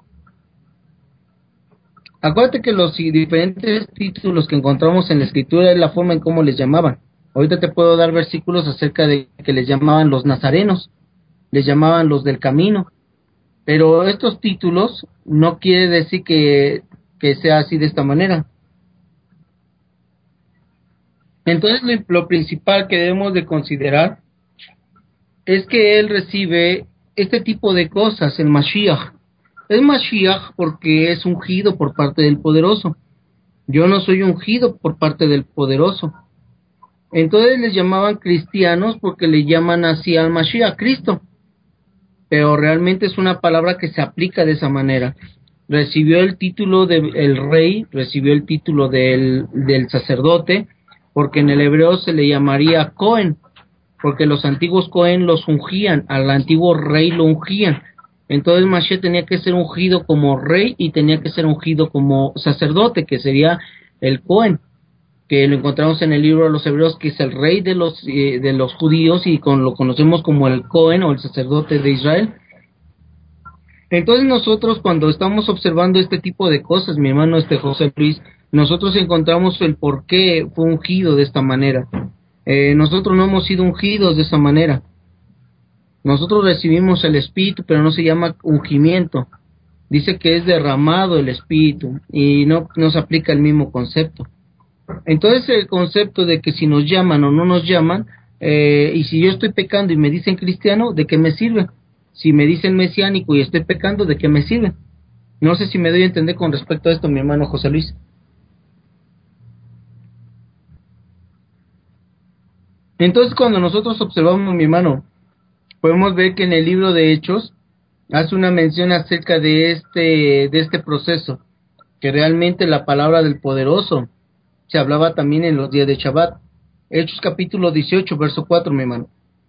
Acuérdate que los diferentes títulos que encontramos en la escritura es la forma en cómo les llamaban. Ahorita te puedo dar versículos acerca de que les llamaban los nazarenos, les llamaban los del camino, pero estos títulos no quiere decir que, que sea así de esta manera. Entonces lo, lo principal que debemos de considerar es que él recibe este tipo de cosas, el Mashiach. Es Mashiach porque es ungido por parte del Poderoso. Yo no soy ungido por parte del Poderoso. Entonces les llamaban cristianos porque le llaman así al Mashiach, Cristo. Pero realmente es una palabra que se aplica de esa manera. Recibió el título de el rey, recibió el título del, del sacerdote, porque en el hebreo se le llamaría Cohen, porque los antiguos Cohen los ungían, al antiguo rey lo ungían. Entonces Mashiach tenía que ser ungido como rey y tenía que ser ungido como sacerdote, que sería el Cohen, que lo encontramos en el libro de los Hebreos, que es el rey de los eh, de los judíos y con, lo conocemos como el Cohen o el sacerdote de Israel. Entonces nosotros cuando estamos observando este tipo de cosas, mi hermano este José Luis, nosotros encontramos el por qué fue ungido de esta manera. Eh, nosotros no hemos sido ungidos de esa manera. Nosotros recibimos el Espíritu, pero no se llama ungimiento. Dice que es derramado el Espíritu y no nos aplica el mismo concepto. Entonces el concepto de que si nos llaman o no nos llaman, eh, y si yo estoy pecando y me dicen cristiano, ¿de qué me sirve? Si me dicen mesiánico y estoy pecando, ¿de qué me sirve? No sé si me doy a entender con respecto a esto, mi hermano José Luis. Entonces cuando nosotros observamos, mi hermano, podemos ver que en el libro de Hechos hace una mención acerca de este de este proceso, que realmente la palabra del Poderoso se hablaba también en los días de Shabbat. Hechos capítulo dieciocho, verso cuatro, mi hermano.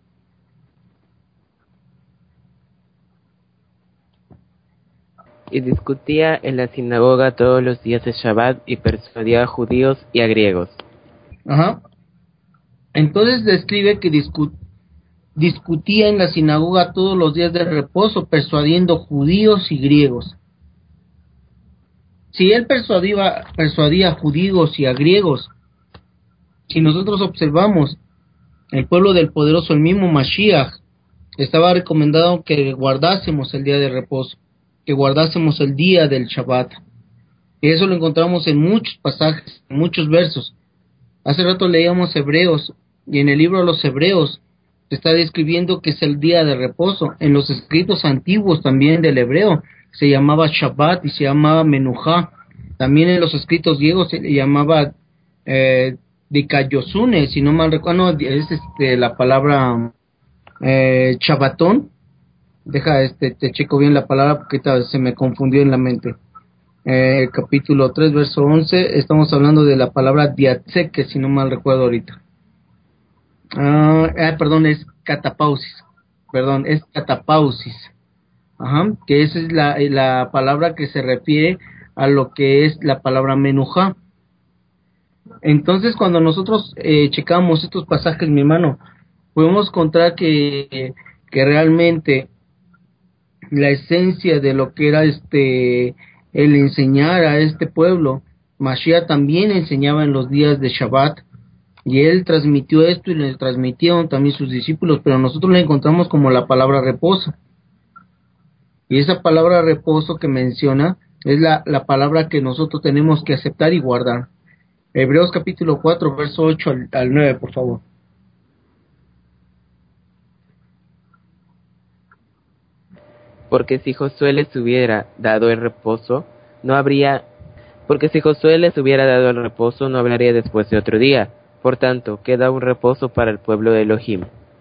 Y discutía en la sinagoga todos los días de Shabbat y persuadía a judíos y a griegos. Ajá. Entonces describe que discu discutía en la sinagoga todos los días de reposo, persuadiendo judíos y griegos. Si él persuadía, persuadía a judíos y a griegos, si nosotros observamos, el pueblo del Poderoso, el mismo Mashiach, estaba recomendado que guardásemos el día de reposo, que guardásemos el día del Shabbat. Y eso lo encontramos en muchos pasajes, en muchos versos. Hace rato leíamos Hebreos, y en el libro de los Hebreos se está describiendo que es el día de reposo. En los escritos antiguos también del hebreo se llamaba Shabbat y se llamaba Menuja. También en los escritos griegos se le llamaba eh, Dikaiosune, si no mal recuerdo, no, es este, la palabra eh, Shabbatón. Deja, este, te checo bien la palabra porque se me confundió en la mente. Eh, capítulo tres, verso once, estamos hablando de la palabra Diatzeke, si no mal recuerdo ahorita. Ah, eh, perdón, es catapausis. Perdón, es catapausis. Ajá, que esa es la, la palabra que se refiere a lo que es la palabra menujá. Entonces, cuando nosotros eh, checamos estos pasajes, mi hermano, podemos encontrar que, que realmente la esencia de lo que era este el enseñar a este pueblo, Mashiach también enseñaba en los días de Shabbat, y él transmitió esto y le transmitieron también sus discípulos, pero nosotros la encontramos como la palabra reposo. Y esa palabra reposo que menciona es la, la palabra que nosotros tenemos que aceptar y guardar. Hebreos capítulo cuatro, verso ocho al, al nueve, por favor. Porque si Josué les hubiera dado el reposo, no habría... Porque si Josué les hubiera dado el reposo, no hablaría después de otro día. Por tanto, queda un reposo para el pueblo de Elohim.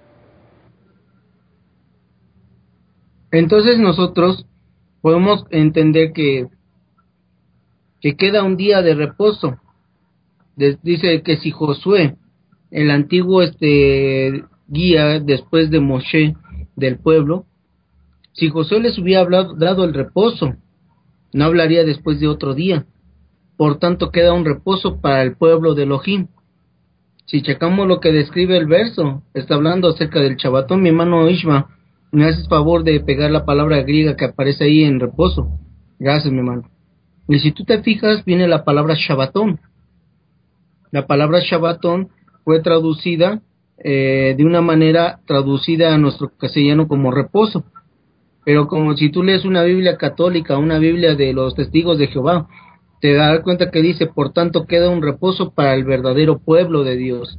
Entonces nosotros podemos entender que, que queda un día de reposo. De, dice que si Josué, el antiguo este guía después de Moshe del pueblo, si Josué les hubiera hablado, dado el reposo, no hablaría después de otro día. Por tanto, queda un reposo para el pueblo de Elohim. Si checamos lo que describe el verso, está hablando acerca del Shabbatón. Mi hermano Ishma, me haces favor de pegar la palabra griega que aparece ahí en reposo. Gracias, mi hermano. Y si tú te fijas, viene la palabra Shabbatón. La palabra Shabbatón fue traducida eh, de una manera traducida a nuestro castellano como reposo. Pero como si tú lees una Biblia católica, una Biblia de los testigos de Jehová, te das cuenta que dice, por tanto queda un reposo para el verdadero pueblo de Dios.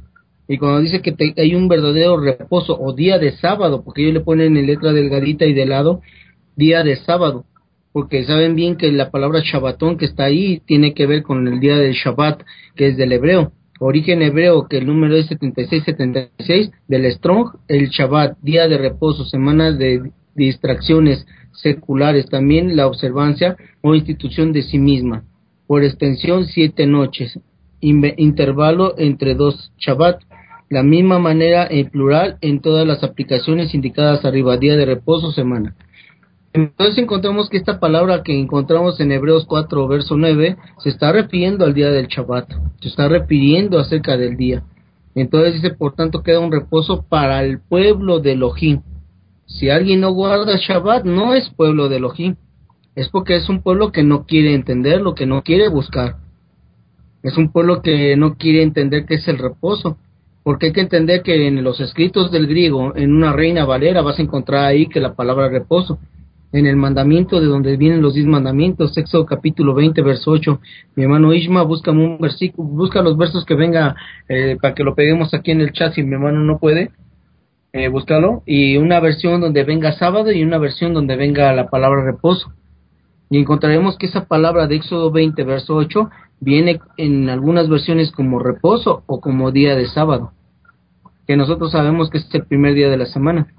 Y cuando dice que te, hay un verdadero reposo o día de sábado, porque ellos le ponen en letra delgadita y de lado, día de sábado, porque saben bien que la palabra Shabbatón que está ahí tiene que ver con el día del Shabbat, que es del hebreo, origen hebreo, que el número es setenta y seis setenta y seis, del Strong, el Shabbat, día de reposo, semana de distracciones seculares, también la observancia o institución de sí misma, por extensión siete noches, inve- intervalo entre dos Shabbat, la misma manera en plural en todas las aplicaciones indicadas arriba, día de reposo, semana. Entonces encontramos que esta palabra que encontramos en Hebreos cuatro, verso nueve, se está refiriendo al día del Shabbat, se está refiriendo acerca del día. Entonces dice, por tanto, queda un reposo para el pueblo de Elohim. Si alguien no guarda Shabbat, no es pueblo de Elohim, es porque es un pueblo que no quiere entender, lo que no quiere buscar. Es un pueblo que no quiere entender qué es el reposo, porque hay que entender que en los escritos del griego, en una Reina Valera, vas a encontrar ahí que la palabra reposo, en el mandamiento de donde vienen los diez mandamientos, Éxodo capítulo veinte, verso ocho. Mi hermano Ishma, busca un versículo, busca los versos que venga eh, para que lo peguemos aquí en el chat si mi hermano no puede, eh, búscalo, y una versión donde venga sábado y una versión donde venga la palabra reposo. Y encontraremos que esa palabra de Éxodo veinte, verso ocho, viene en algunas versiones como reposo o como día de sábado, que nosotros sabemos que es el primer día de la semana.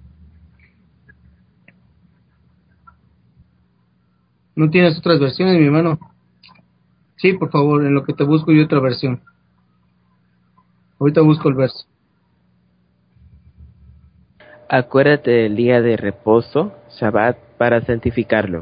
¿No tienes otras versiones, mi hermano? Sí, por favor, en lo que te busco yo otra versión. Ahorita busco el verso. Acuérdate del día de reposo, Shabbat, para santificarlo.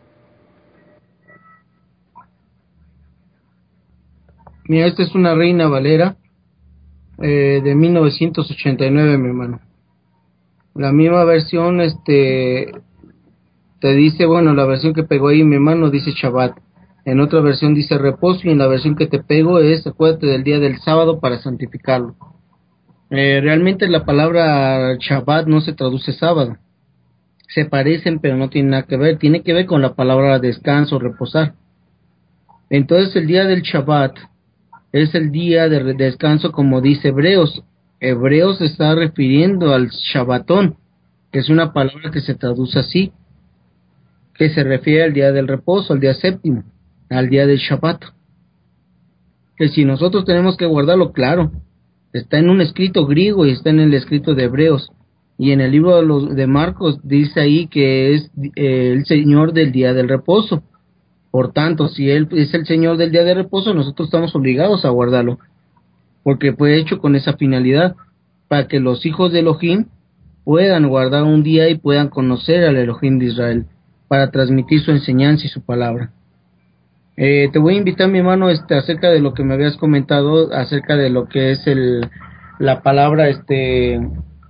Mira, esta es una Reina Valera eh, de mil novecientos ochenta y nueve, mi hermano. La misma versión, este, te dice, bueno, la versión que pegó ahí mi hermano dice Shabbat. En otra versión dice reposo y en la versión que te pego es acuérdate del día del sábado para santificarlo. Eh, realmente la palabra Shabbat no se traduce sábado. Se parecen pero no tienen nada que ver. Tiene que ver con la palabra descanso, reposar. Entonces el día del Shabbat es el día de descanso como dice Hebreos. Hebreos se está refiriendo al Shabbatón, que es una palabra que se traduce así, que se refiere al día del reposo, al día séptimo, al día del Shabbat. Que si nosotros tenemos que guardarlo, claro, está en un escrito griego y está en el escrito de Hebreos. Y en el libro de, los, de Marcos dice ahí que es eh, el Señor del día del reposo. Por tanto, si Él es el Señor del día de reposo, nosotros estamos obligados a guardarlo, porque fue hecho con esa finalidad, para que los hijos de Elohim puedan guardar un día y puedan conocer al Elohim de Israel, para transmitir su enseñanza y su palabra. Eh, te voy a invitar, mi hermano, este, acerca de lo que me habías comentado, acerca de lo que es el, la palabra, este,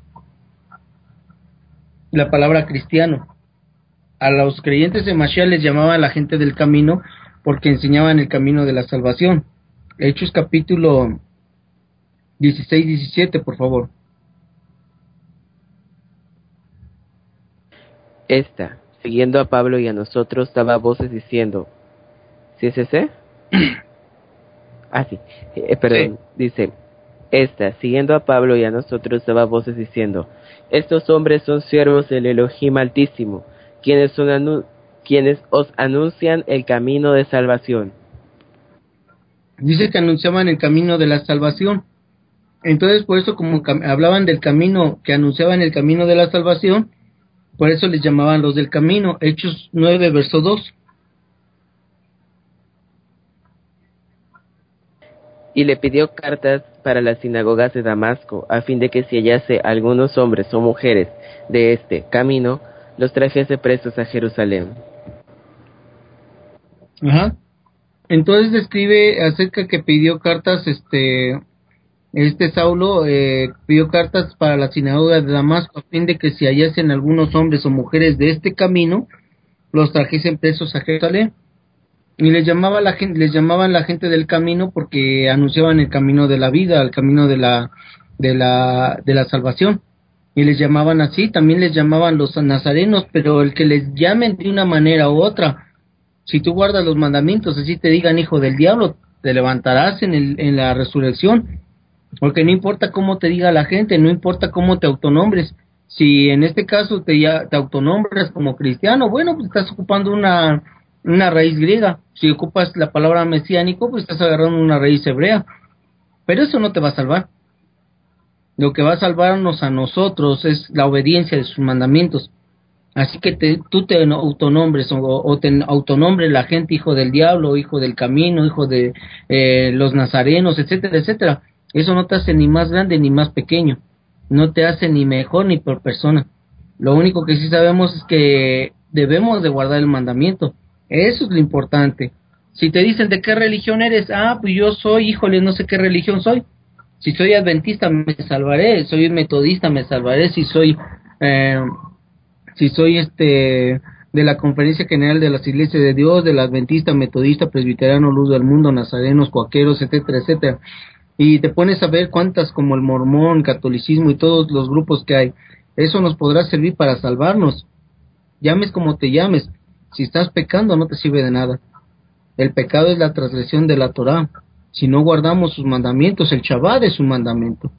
la palabra cristiano. A los creyentes de Mashiach les llamaba la gente del camino, porque enseñaban el camino de la salvación. Hechos capítulo dieciséis diecisiete, por favor. Esta, siguiendo a Pablo y a nosotros, daba voces diciendo, ¿sí es ese? Ah, sí, eh, perdón, sí. Dice, esta, siguiendo a Pablo y a nosotros, daba voces diciendo, estos hombres son siervos del Elohim Altísimo, quienes, son anu- quienes os anuncian el camino de salvación. Dice que anunciaban el camino de la salvación. Entonces, por eso, como cam- hablaban del camino, que anunciaban el camino de la salvación, por eso les llamaban los del camino. Hechos nueve, verso dos. Y le pidió cartas para las sinagogas de Damasco, a fin de que si hallase algunos hombres o mujeres de este camino, los trajese presos a Jerusalén. Ajá. Entonces describe acerca que pidió cartas, este, este Saulo eh, pidió cartas para la sinagoga de Damasco, a fin de que si hallasen algunos hombres o mujeres de este camino, los trajesen presos a Jerusalén. Y les llamaba la gente, les llamaban la gente del camino porque anunciaban el camino de la vida, el camino de la, de la, de la salvación. Y les llamaban así, también les llamaban los nazarenos, pero el que les llamen de una manera u otra, si tú guardas los mandamientos, así te digan hijo del diablo, te levantarás en el, en la resurrección. Porque no importa cómo te diga la gente, no importa cómo te autonombres. Si en este caso te, ya, te autonombras como cristiano, bueno, pues estás ocupando una, una raíz griega. Si ocupas la palabra mesiánico, pues estás agarrando una raíz hebrea. Pero eso no te va a salvar. Lo que va a salvarnos a nosotros es la obediencia de sus mandamientos. Así que te, tú te autonombres o, o te autonombre la gente hijo del diablo, hijo del camino, hijo de eh, los nazarenos, etcétera, etcétera. Eso no te hace ni más grande ni más pequeño. No te hace ni mejor ni por persona. Lo único que sí sabemos es que debemos de guardar el mandamiento. Eso es lo importante. Si te dicen de qué religión eres, ah, pues yo soy, híjole, no sé qué religión soy. Si soy adventista me salvaré, soy metodista me salvaré, si soy... Eh, si soy este de la Conferencia General de las Iglesias de Dios, del Adventista, Metodista, Presbiteriano, Luz del Mundo, Nazarenos, Cuaqueros, etcétera, etcétera, y te pones a ver cuántas como el Mormón, Catolicismo y todos los grupos que hay, eso nos podrá servir para salvarnos, llames como te llames, si estás pecando no te sirve de nada, el pecado es la transgresión de la Torá, si no guardamos sus mandamientos, el Shabbat es un mandamiento.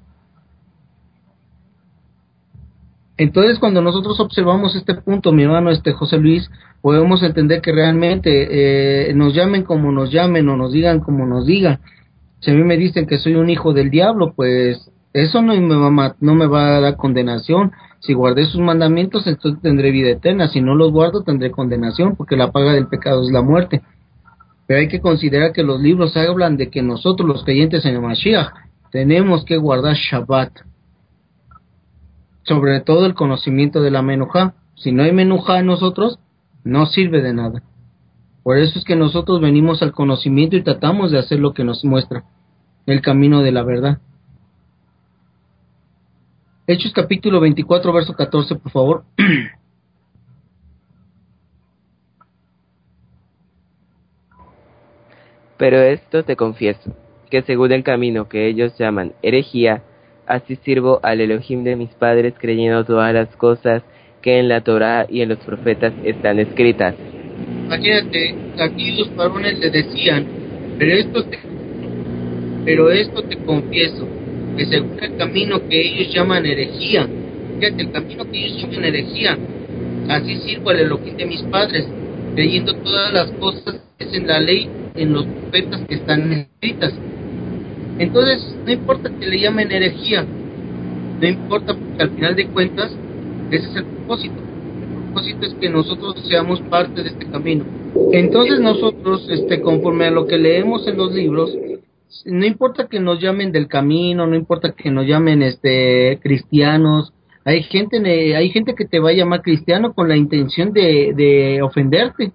Entonces, cuando nosotros observamos este punto, mi hermano este José Luis, podemos entender que realmente eh, nos llamen como nos llamen o nos digan como nos digan. Si a mí me dicen que soy un hijo del diablo, pues eso no me va a, no me va a dar condenación. Si guardé sus mandamientos, entonces tendré vida eterna. Si no los guardo, tendré condenación, porque la paga del pecado es la muerte. Pero hay que considerar que los libros hablan de que nosotros, los creyentes en el Mashiach, tenemos que guardar Shabbat. Sobre todo el conocimiento de la menujá. Si no hay menujá en nosotros, no sirve de nada. Por eso es que nosotros venimos al conocimiento y tratamos de hacer lo que nos muestra el camino de la verdad. Hechos capítulo veinticuatro, verso catorce, por favor. Pero esto te confieso, que según el camino que ellos llaman herejía, así sirvo al Elohim de mis padres, creyendo todas las cosas que en la Torá y en los profetas están escritas. Imagínate, aquí los varones le decían, pero esto te, pero esto te confieso, que según el camino que ellos llaman herejía, fíjate, el camino que ellos llaman herejía, así sirvo al Elohim de mis padres, creyendo todas las cosas que es en la ley, en los profetas que están escritas. Entonces, no importa que le llamen herejía, no importa, porque al final de cuentas, ese es el propósito. El propósito es que nosotros seamos parte de este camino. Entonces nosotros, este, conforme a lo que leemos en los libros, no importa que nos llamen del camino, no importa que nos llamen este cristianos, hay gente, hay gente que te va a llamar cristiano con la intención de, de ofenderte.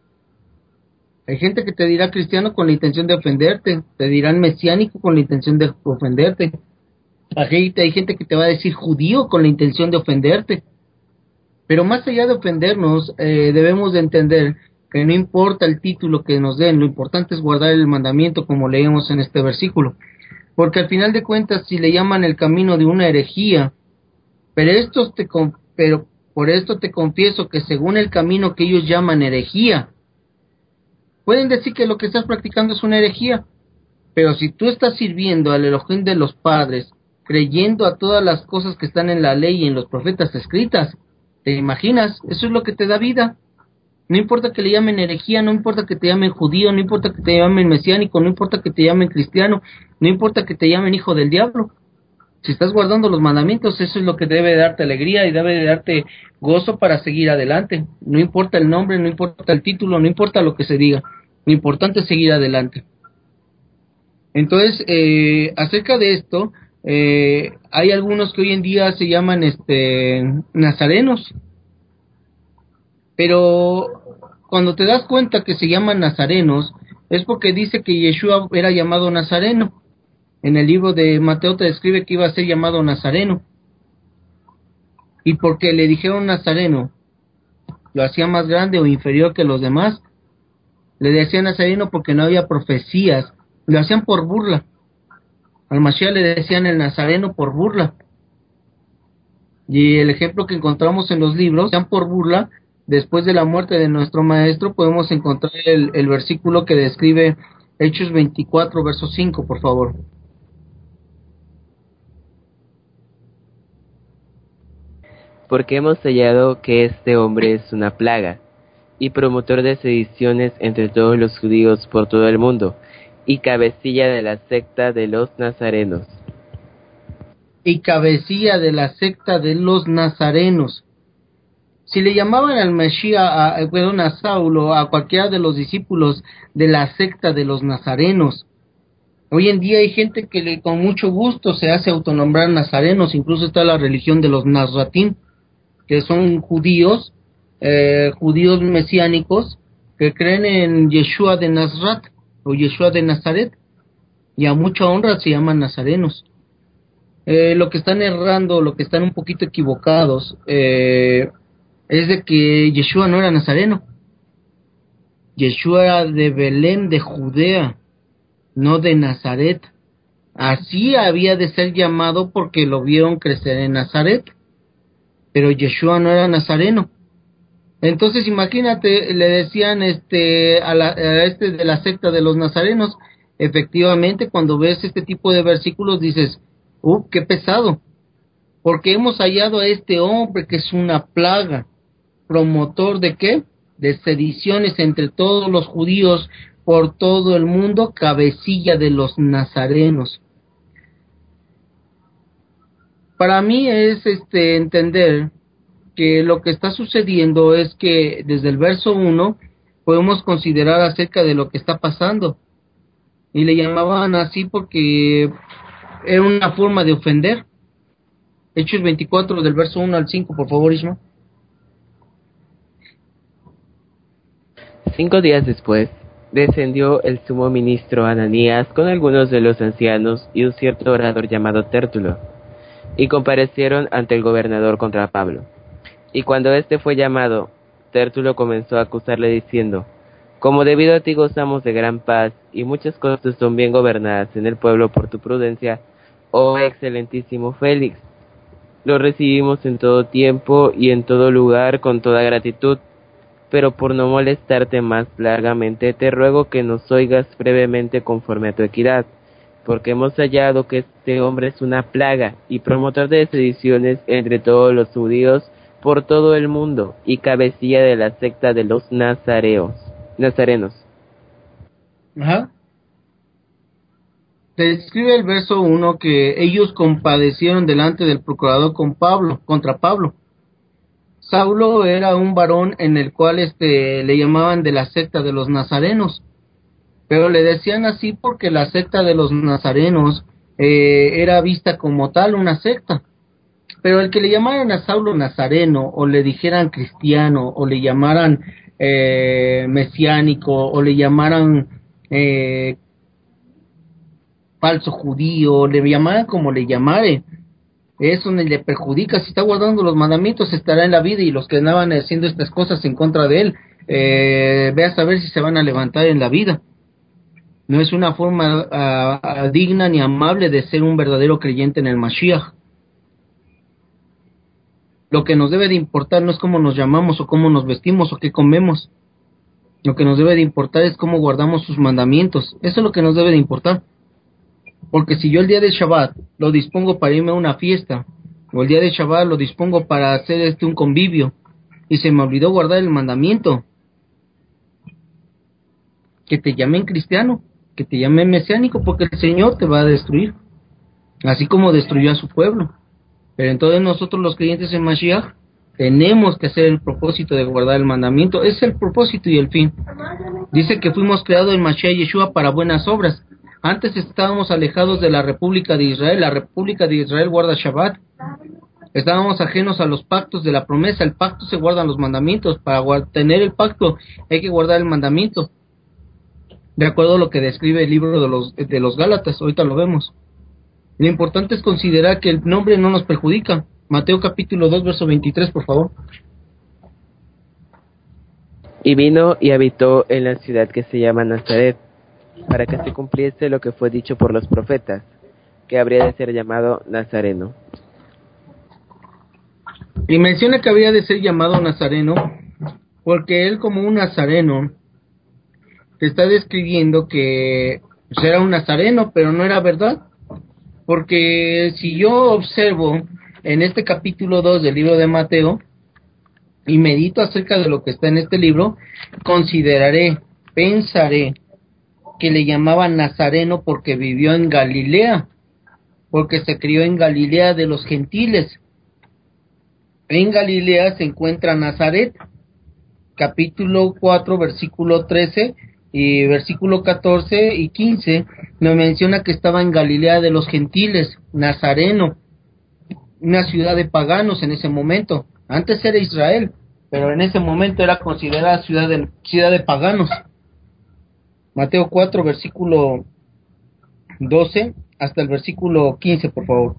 Hay gente que te dirá cristiano con la intención de ofenderte, te dirán mesiánico con la intención de ofenderte. Hay, hay gente que te va a decir judío con la intención de ofenderte. Pero más allá de ofendernos, eh, debemos de entender que no importa el título que nos den, lo importante es guardar el mandamiento como leemos en este versículo. Porque al final de cuentas, si le llaman el camino de una herejía, pero, estos te, pero por esto te confieso que según el camino que ellos llaman herejía, pueden decir que lo que estás practicando es una herejía, pero si tú estás sirviendo al Elohim de los padres, creyendo a todas las cosas que están en la ley y en los profetas escritas, ¿te imaginas? Eso es lo que te da vida. No importa que le llamen herejía, no importa que te llamen judío, no importa que te llamen mesiánico, no importa que te llamen cristiano, no importa que te llamen hijo del diablo. Si estás guardando los mandamientos, eso es lo que debe darte alegría y debe de darte gozo para seguir adelante. No importa el nombre, no importa el título, no importa lo que se diga. Lo importante es seguir adelante. Entonces, eh, acerca de esto, eh, hay algunos que hoy en día se llaman este nazarenos. Pero cuando te das cuenta que se llaman nazarenos, es porque dice que Yeshua era llamado nazareno. En el libro de Mateo te describe que iba a ser llamado nazareno. Y porque le dijeron nazareno, lo hacía más grande o inferior que los demás. Le decían nazareno porque no había profecías, lo hacían por burla. Al Mashiach le decían el nazareno por burla. Y el ejemplo que encontramos en los libros, sean por burla, después de la muerte de nuestro maestro, podemos encontrar el, el versículo que describe Hechos veinticuatro, verso cinco, por favor. porque hemos hallado que este hombre es una plaga, y promotor de sediciones entre todos los judíos por todo el mundo, y cabecilla de la secta de los nazarenos. Y cabecilla de la secta de los nazarenos. Si le llamaban al Mesías, a, perdón, a Saulo, a cualquiera de los discípulos de la secta de los nazarenos, hoy en día hay gente que le, con mucho gusto se hace autonombrar nazarenos. Incluso está la religión de los Nazratín, que son judíos, eh, judíos mesiánicos, que creen en Yeshua de Nazrat, o Yeshua de Nazaret, y a mucha honra se llaman nazarenos. Eh, lo que están errando, lo que están un poquito equivocados, eh, es de que Yeshua no era nazareno. Yeshua era de Belén, de Judea, no de Nazaret. Así había de ser llamado porque lo vieron crecer en Nazaret, pero Yeshua no era nazareno. Entonces imagínate, le decían este a, la, a este de la secta de los nazarenos. Efectivamente, cuando ves este tipo de versículos dices, ¡uh, qué pesado! Porque hemos hallado a este hombre que es una plaga, promotor de ¿qué? De sediciones entre todos los judíos por todo el mundo, cabecilla de los nazarenos. Para mí es este entender que lo que está sucediendo es que desde el verso uno podemos considerar acerca de lo que está pasando. Y le llamaban así porque era una forma de ofender. Hechos veinticuatro del verso uno al cinco, por favor, Isma. Cinco días después, descendió el sumo ministro Ananías con algunos de los ancianos y un cierto orador llamado Tértulo, y comparecieron ante el gobernador contra Pablo. Y cuando éste fue llamado, Tértulo comenzó a acusarle diciendo, como debido a ti gozamos de gran paz, y muchas cosas son bien gobernadas en el pueblo por tu prudencia, oh excelentísimo Félix. Lo recibimos en todo tiempo y en todo lugar con toda gratitud, pero por no molestarte más largamente, te ruego que nos oigas brevemente conforme a tu equidad, porque hemos hallado que este hombre es una plaga y promotor de sediciones entre todos los judíos por todo el mundo, y cabecilla de la secta de los nazareos, nazarenos. Ajá. Describe el verso uno que ellos compadecieron delante del procurador con Pablo, contra Pablo. Saulo era un varón en el cual este le llamaban de la secta de los nazarenos, pero le decían así porque la secta de los nazarenos eh, era vista como tal una secta. Pero el que le llamaran a Saulo nazareno, o le dijeran cristiano, o le llamaran eh, mesiánico, o le llamaran eh, falso judío, le llamaran como le llamare, eso ni le perjudica. Si está guardando los mandamientos, estará en la vida, y los que andaban haciendo estas cosas en contra de él, eh, ve a saber si se van a levantar en la vida. No es una forma uh, uh, digna ni amable de ser un verdadero creyente en el Mashiach. Lo que nos debe de importar no es cómo nos llamamos, o cómo nos vestimos, o qué comemos. Lo que nos debe de importar es cómo guardamos sus mandamientos. Eso es lo que nos debe de importar. Porque si yo el día de Shabbat lo dispongo para irme a una fiesta, o el día de Shabbat lo dispongo para hacer este un convivio, y se me olvidó guardar el mandamiento, que te llamen cristiano, que te llamen mesiánico, porque el Señor te va a destruir, así como destruyó a su pueblo. Pero entonces nosotros los creyentes en Mashiach tenemos que hacer el propósito de guardar el mandamiento. Es el propósito y el fin. Dice que fuimos creados en Mashiach Yeshua para buenas obras. Antes estábamos alejados de la República de Israel. La República de Israel guarda Shabbat. Estábamos ajenos a los pactos de la promesa. El pacto se guardan los mandamientos. Para tener el pacto hay que guardar el mandamiento, de acuerdo a lo que describe el libro de los, de los Gálatas. Ahorita lo vemos. Lo importante es considerar que el nombre no nos perjudica. Mateo capítulo dos, verso veintitrés, por favor. Y vino y habitó en la ciudad que se llama Nazaret, para que se cumpliese lo que fue dicho por los profetas, que habría de ser llamado Nazareno. Y menciona que habría de ser llamado Nazareno, porque él, como un nazareno, te está describiendo que pues, era un nazareno, pero no era verdad. Porque si yo observo en este capítulo dos del libro de Mateo y medito acerca de lo que está en este libro, consideraré, pensaré que le llamaban Nazareno porque vivió en Galilea, porque se crió en Galilea de los gentiles. En Galilea se encuentra Nazaret, capítulo cuatro, versículo trece y versículo catorce y quince, me menciona que estaba en Galilea de los gentiles, Nazareno, una ciudad de paganos en ese momento. Antes era Israel, pero en ese momento era considerada ciudad de, ciudad de paganos. Mateo cuatro, versículo doce hasta el versículo quince, por favor.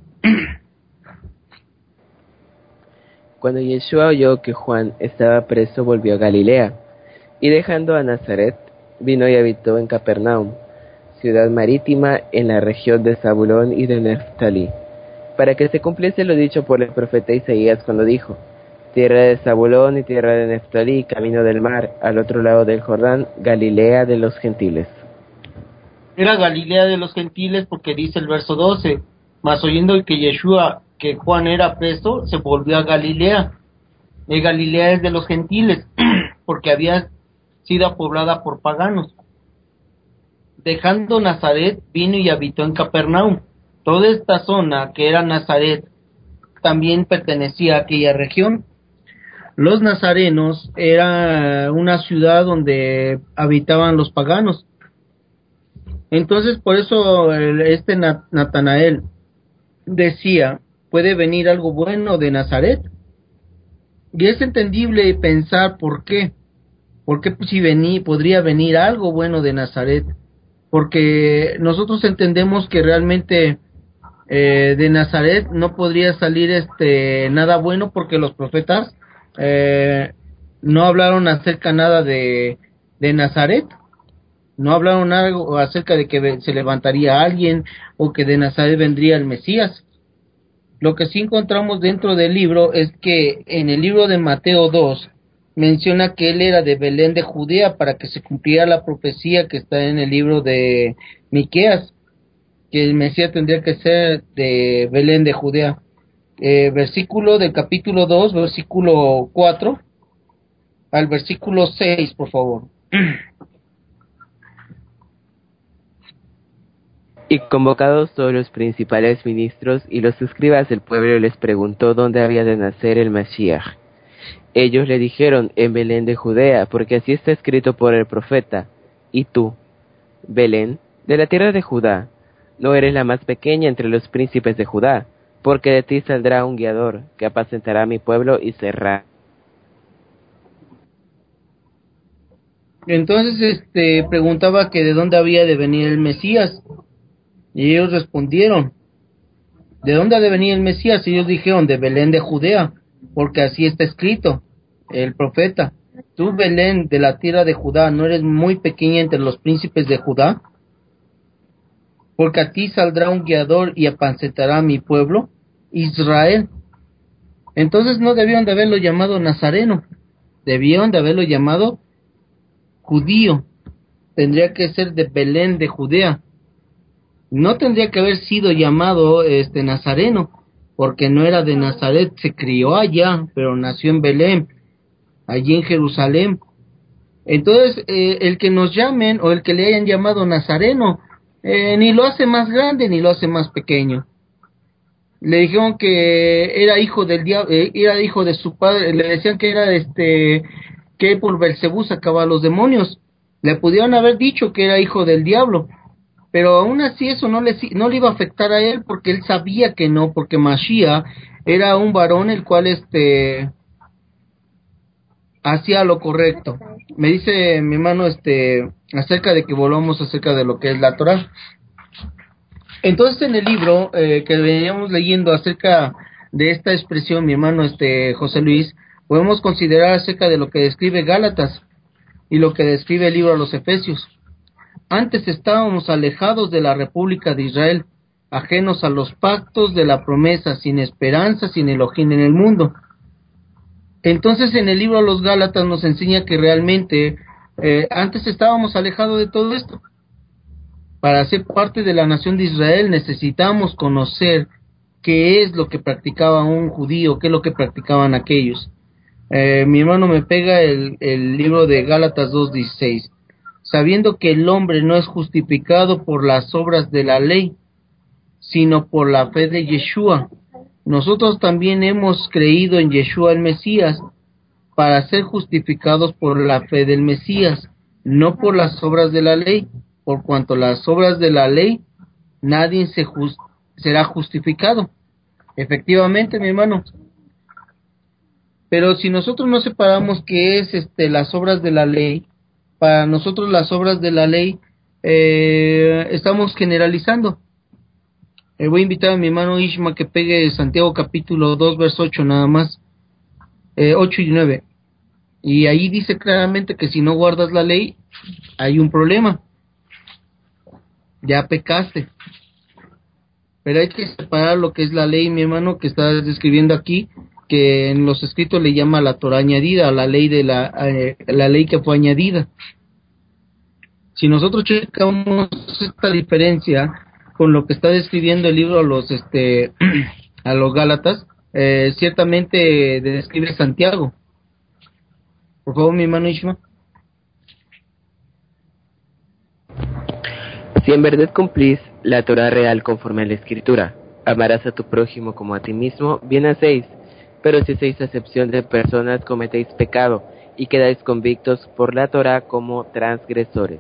Cuando Yeshua oyó que Juan estaba preso, volvió a Galilea, y dejando a Nazaret, vino y habitó en Capernaum, ciudad marítima en la región de Zabulón y de Neftalí, para que se cumpliese lo dicho por el profeta Isaías cuando dijo: tierra de Zabulón y tierra de Neftalí, camino del mar, al otro lado del Jordán, Galilea de los gentiles. Era Galilea de los gentiles porque dice el verso doce, mas oyendo que Yeshua, que Juan era preso, se volvió a Galilea. Y Galilea es de los gentiles, porque había sido poblada por paganos. Dejando Nazaret, vino y habitó en Capernaum. Toda esta zona que era Nazaret también pertenecía a aquella región. Los nazarenos era una ciudad donde habitaban los paganos. Entonces, por eso el, este Natanael decía, ¿puede venir algo bueno de Nazaret? Y es entendible pensar por qué. ¿Por qué pues, si vení, podría venir algo bueno de Nazaret? Porque nosotros entendemos que realmente eh, de Nazaret no podría salir este nada bueno, porque los profetas eh, no hablaron acerca nada de, de Nazaret. No hablaron algo acerca de que se levantaría alguien o que de Nazaret vendría el Mesías. Lo que sí encontramos dentro del libro es que en el libro de Mateo dos menciona que él era de Belén de Judea, para que se cumpliera la profecía que está en el libro de Miqueas, que el Mesías tendría que ser de Belén de Judea. Eh, versículo del capítulo dos, versículo cuatro al versículo seis, por favor. Y convocados todos los principales ministros y los escribas del pueblo, les preguntó dónde había de nacer el Mashiach. Ellos le dijeron: en Belén de Judea, porque así está escrito por el profeta. Y tú, Belén, de la tierra de Judá, no eres la más pequeña entre los príncipes de Judá, porque de ti saldrá un guiador que apacentará a mi pueblo Israel. Entonces este preguntaba que de dónde había de venir el Mesías. Y ellos respondieron: ¿de dónde ha de venir el Mesías? Y ellos dijeron: de Belén de Judea, porque así está escrito el profeta. Tú, Belén, de la tierra de Judá, ¿no eres muy pequeña entre los príncipes de Judá? Porque a ti saldrá un guiador y apacentará a mi pueblo Israel. Entonces no debieron de haberlo llamado Nazareno, debieron de haberlo llamado judío. Tendría que ser de Belén de Judea. No tendría que haber sido llamado este Nazareno, porque no era de Nazaret, se crió allá, pero nació en Belén, allí en Jerusalén. Entonces, eh, el que nos llamen o el que le hayan llamado Nazareno, eh, ni lo hace más grande ni lo hace más pequeño. Le dijeron que era hijo del diablo, eh, era hijo de su padre, le decían que era este, que por Belcebú sacaba a los demonios. Le pudieron haber dicho que era hijo del diablo, pero aún así eso no le, no le iba a afectar a él, porque él sabía que no, porque Mashiach era un varón el cual este hacía lo correcto. Me dice mi hermano este acerca de que volvamos acerca de lo que es la Torah. Entonces en el libro eh, que veníamos leyendo acerca de esta expresión, mi hermano este José Luis, podemos considerar acerca de lo que describe Gálatas y lo que describe el libro a los Efesios. Antes estábamos alejados de la República de Israel, ajenos a los pactos de la promesa, sin esperanza, sin Elohim en el mundo. Entonces en el libro a los Gálatas nos enseña que realmente eh, antes estábamos alejados de todo esto. Para ser parte de la nación de Israel necesitamos conocer qué es lo que practicaba un judío, qué es lo que practicaban aquellos. Eh, mi hermano me pega el, el libro de Gálatas dos dieciséis. Sabiendo que el hombre no es justificado por las obras de la ley, sino por la fe de Yeshua. Nosotros también hemos creído en Yeshua el Mesías para ser justificados por la fe del Mesías, no por las obras de la ley, por cuanto las obras de la ley nadie se just, será justificado. Efectivamente, mi hermano. Pero si nosotros no separamos qué es este las obras de la ley, para nosotros las obras de la ley eh, estamos generalizando. Eh, voy a invitar a mi hermano Ishma que pegue Santiago capítulo dos, verso ocho nada más, eh, ocho y nueve. Y ahí dice claramente que si no guardas la ley, hay un problema. Ya pecaste. Pero hay que separar lo que es la ley, mi hermano, que está describiendo aquí, que en los escritos le llama la Torah añadida, la ley de la, eh, la ley que fue añadida. Si nosotros checamos esta diferencia con lo que está describiendo el libro a los este a los Gálatas, eh, ciertamente describe Santiago. Por favor, mi hermano Ishma. Si en verdad cumplís la Torah real conforme a la Escritura, amarás a tu prójimo como a ti mismo, bien hacéis. Pero si hacéis acepción de personas, cometéis pecado, y quedáis convictos por la Torah como transgresores.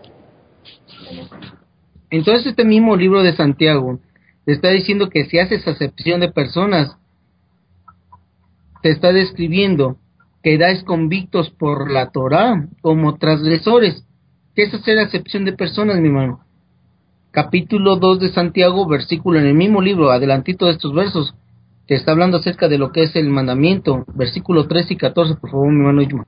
Entonces este mismo libro de Santiago te está diciendo que si haces acepción de personas, te está describiendo que dais convictos por la Torah como transgresores. ¿Qué es hacer acepción de personas, mi hermano? Capítulo dos de Santiago, versículo en el mismo libro, adelantito de estos versos, que está hablando acerca de lo que es el mandamiento, versículo trece y catorce, por favor, mi hermano Ishma.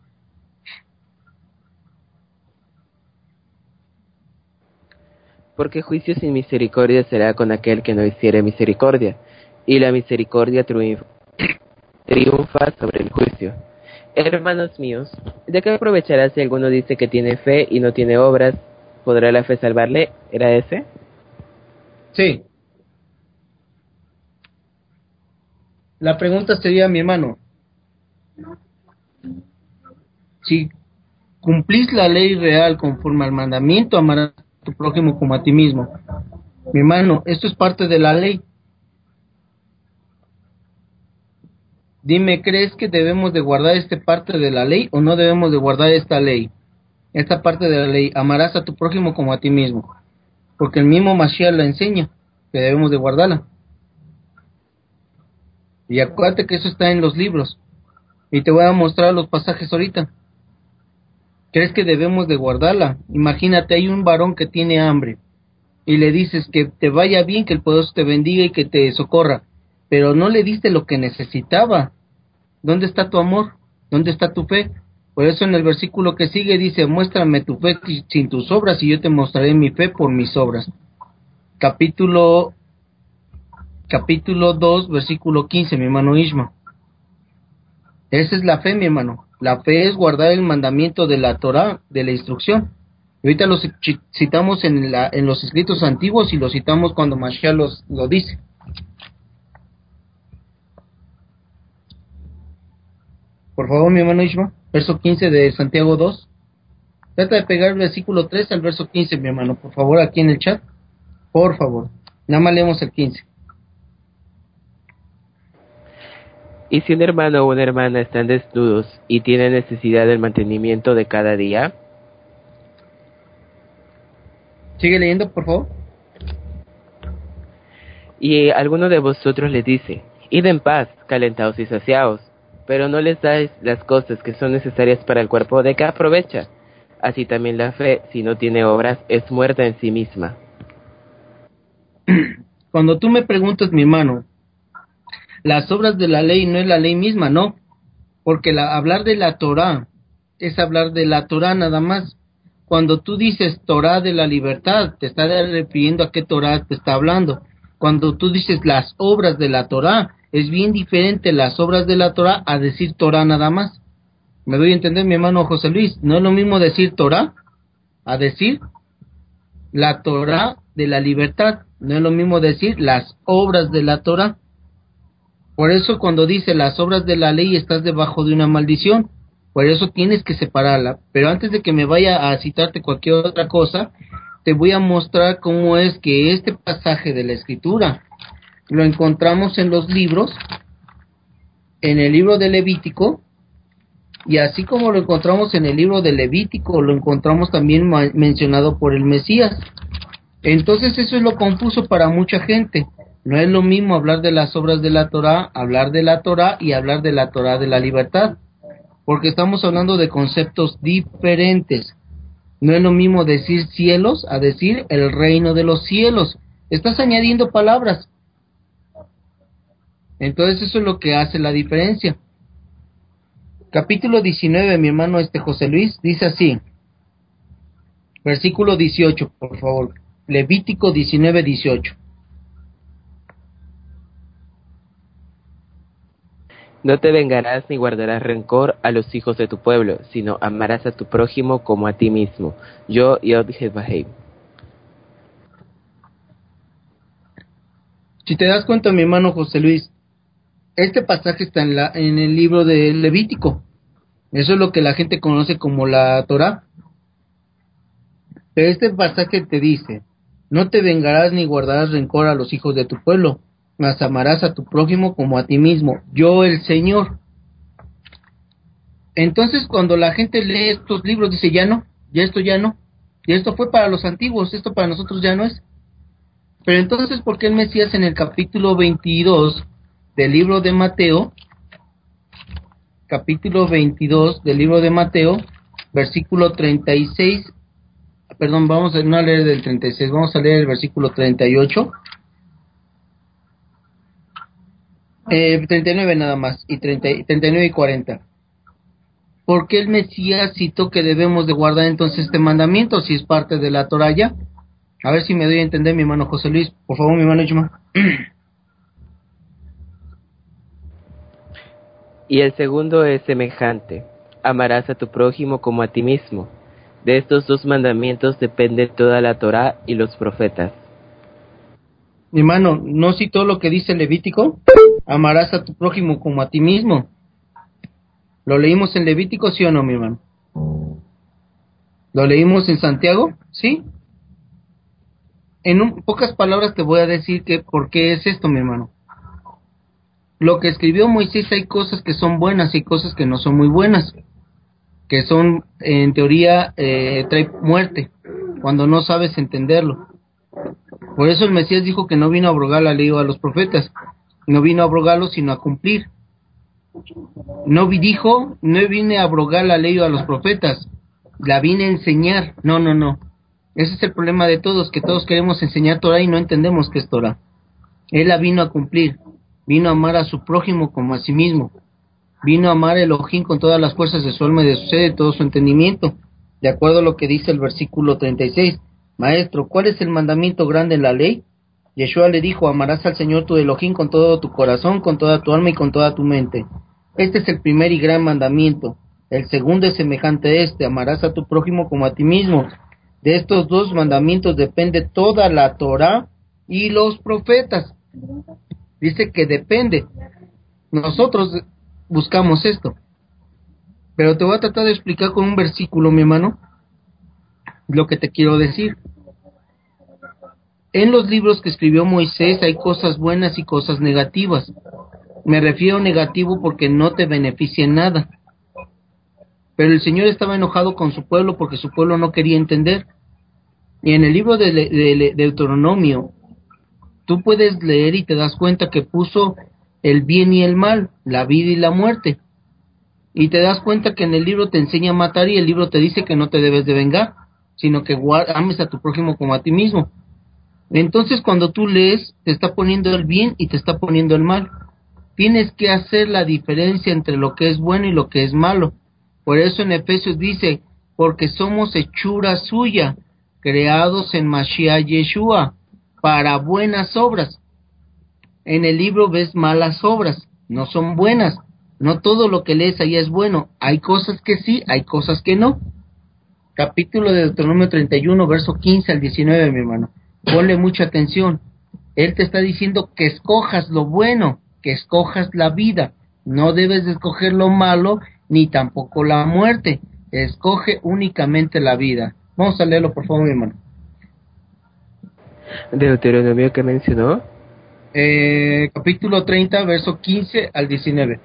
Porque juicio sin misericordia será con aquel que no hiciere misericordia, y la misericordia triunfa, triunfa sobre el juicio. Hermanos míos, ¿de qué aprovechará si alguno dice que tiene fe y no tiene obras? ¿Podrá la fe salvarle? ¿Era ese? Sí. La pregunta sería, mi hermano, si cumplís la ley real conforme al mandamiento, amarás a tu prójimo como a ti mismo. Mi hermano, esto es parte de la ley. Dime, ¿crees que debemos de guardar esta parte de la ley o no debemos de guardar esta ley? Esta parte de la ley, amarás a tu prójimo como a ti mismo. Porque el mismo Mashiach la enseña, que debemos de guardarla. Y acuérdate que eso está en los libros. Y te voy a mostrar los pasajes ahorita. ¿Crees que debemos de guardarla? Imagínate, hay un varón que tiene hambre. Y le dices que te vaya bien, que el poderoso te bendiga y que te socorra. Pero no le diste lo que necesitaba. ¿Dónde está tu amor? ¿Dónde está tu fe? Por eso en el versículo que sigue dice, muéstrame tu fe sin tus obras y yo te mostraré mi fe por mis obras. Capítulo capítulo dos, versículo quince, mi hermano Ishma. Esa es la fe, mi hermano. La fe es guardar el mandamiento de la Torah, de la instrucción. Ahorita lo citamos en, la, en los escritos antiguos y lo citamos cuando Mashiach los, lo dice. Por favor, mi hermano Ishma, verso quince de Santiago dos. Trata de pegar el versículo tres al verso quince, mi hermano, por favor, aquí en el chat. Por favor, nada más leemos el quince. Y si un hermano o una hermana están desnudos y tienen necesidad del mantenimiento de cada día. Sigue leyendo, por favor. Y alguno de vosotros les dice, id en paz, calentaos y saciaos, pero no les dais las cosas que son necesarias para el cuerpo, ¿de qué aprovecha? Así también la fe, si no tiene obras, es muerta en sí misma. Cuando tú me preguntas, mi hermano, las obras de la ley no es la ley misma, no, porque la, hablar de la Torah es hablar de la Torah nada más. Cuando tú dices Torah de la libertad, te está refiriendo a qué Torah te está hablando. Cuando tú dices las obras de la Torah, es bien diferente las obras de la Torah a decir Torah nada más. ¿Me doy a entender, mi hermano José Luis? No es lo mismo decir Torah a decir la Torah de la libertad. No es lo mismo decir las obras de la Torah. Por eso cuando dice las obras de la ley estás debajo de una maldición, por eso tienes que separarla. Pero antes de que me vaya a citarte cualquier otra cosa, te voy a mostrar cómo es que este pasaje de la Escritura lo encontramos en los libros, en el libro de Levítico, y así como lo encontramos en el libro de Levítico, lo encontramos también ma- mencionado por el Mesías. Entonces eso es lo confuso para mucha gente. No es lo mismo hablar de las obras de la Torá, hablar de la Torá y hablar de la Torá de la libertad, porque estamos hablando de conceptos diferentes. No es lo mismo decir cielos a decir el reino de los cielos. Estás añadiendo palabras. Entonces eso es lo que hace la diferencia. Capítulo diecinueve, mi hermano este José Luis, dice así. Versículo dieciocho, por favor. Levítico diecinueve, dieciocho. No te vengarás ni guardarás rencor a los hijos de tu pueblo, sino amarás a tu prójimo como a ti mismo. Yo, Yod Hevahei. Si te das cuenta, mi hermano José Luis, este pasaje está en, la, en el libro de Levítico. Eso es lo que la gente conoce como la Torá. Pero este pasaje te dice, no te vengarás ni guardarás rencor a los hijos de tu pueblo, mas amarás a tu prójimo como a ti mismo, yo el Señor. Entonces cuando la gente lee estos libros dice, ya no, ya esto ya no, y esto fue para los antiguos, esto para nosotros ya no es. Pero entonces, ¿por qué el Mesías en el capítulo veintidós del libro de Mateo, capítulo veintidós del libro de Mateo, versículo treinta y seis, perdón, vamos a no a leer del treinta y seis, vamos a leer el versículo treinta y ocho, eh, treinta y nueve nada más, y treinta, treinta y nueve y cuarenta. ¿Por qué el Mesías citó que debemos de guardar entonces este mandamiento si es parte de la Torá ya? A ver si me doy a entender, mi hermano José Luis. Por favor, mi hermano Ishma. Y el segundo es semejante. Amarás a tu prójimo como a ti mismo. De estos dos mandamientos depende toda la Torá y los profetas. Mi hermano, ¿no citó lo que dice el Levítico? Amarás a tu prójimo como a ti mismo. ¿Lo leímos en Levítico, sí o no, mi hermano? ¿Lo leímos en Santiago? ¿Sí? En un, pocas palabras te voy a decir que por qué es esto, mi hermano. Lo que escribió Moisés, hay cosas que son buenas y cosas que no son muy buenas, que son, en teoría, eh, trae muerte, cuando no sabes entenderlo. Por eso el Mesías dijo que no vino a abrogar la ley o a los profetas, no vino a abrogarlo, sino a cumplir. No vi, dijo, no vine a abrogar la ley o a los profetas, la vine a enseñar. No, no, no. Ese es el problema de todos, que todos queremos enseñar Torah y no entendemos qué es Torah. Él la vino a cumplir, vino a amar a su prójimo como a sí mismo, vino a amar a Elohim con todas las fuerzas de su alma y de su ser y todo su entendimiento, de acuerdo a lo que dice el versículo treinta y seis. Maestro, ¿cuál es el mandamiento grande en la ley? Yeshua le dijo, amarás al Señor tu Elohim con todo tu corazón, con toda tu alma y con toda tu mente. Este es el primer y gran mandamiento. El segundo es semejante a este, amarás a tu prójimo como a ti mismo. De estos dos mandamientos depende toda la Torá y los profetas. Dice que depende. Nosotros buscamos esto. Pero te voy a tratar de explicar con un versículo, mi hermano, lo que te quiero decir. En los libros que escribió Moisés hay cosas buenas y cosas negativas. Me refiero a negativo porque no te beneficia en nada. Pero el Señor estaba enojado con su pueblo porque su pueblo no quería entender. Y en el libro de, de, de Deuteronomio, tú puedes leer y te das cuenta que puso el bien y el mal, la vida y la muerte. Y te das cuenta que en el libro te enseña a matar y el libro te dice que no te debes de vengar, sino que ames a tu prójimo como a ti mismo. Entonces cuando tú lees, te está poniendo el bien y te está poniendo el mal. Tienes que hacer la diferencia entre lo que es bueno y lo que es malo. Por eso en Efesios dice, porque somos hechura suya, creados en Mashiach Yeshua, para buenas obras. En el libro ves malas obras, no son buenas. No todo lo que lees ahí es bueno. Hay cosas que sí, hay cosas que no. Capítulo de Deuteronomio treinta y uno, verso quince al diecinueve, mi hermano. Ponle mucha atención. Él te está diciendo que escojas lo bueno, que escojas la vida. No debes de escoger lo malo, ni tampoco la muerte. Escoge únicamente la vida. Vamos a leerlo, por favor, mi hermano. Deuteronomio que mencionó. Eh, capítulo treinta, verso quince al diecinueve.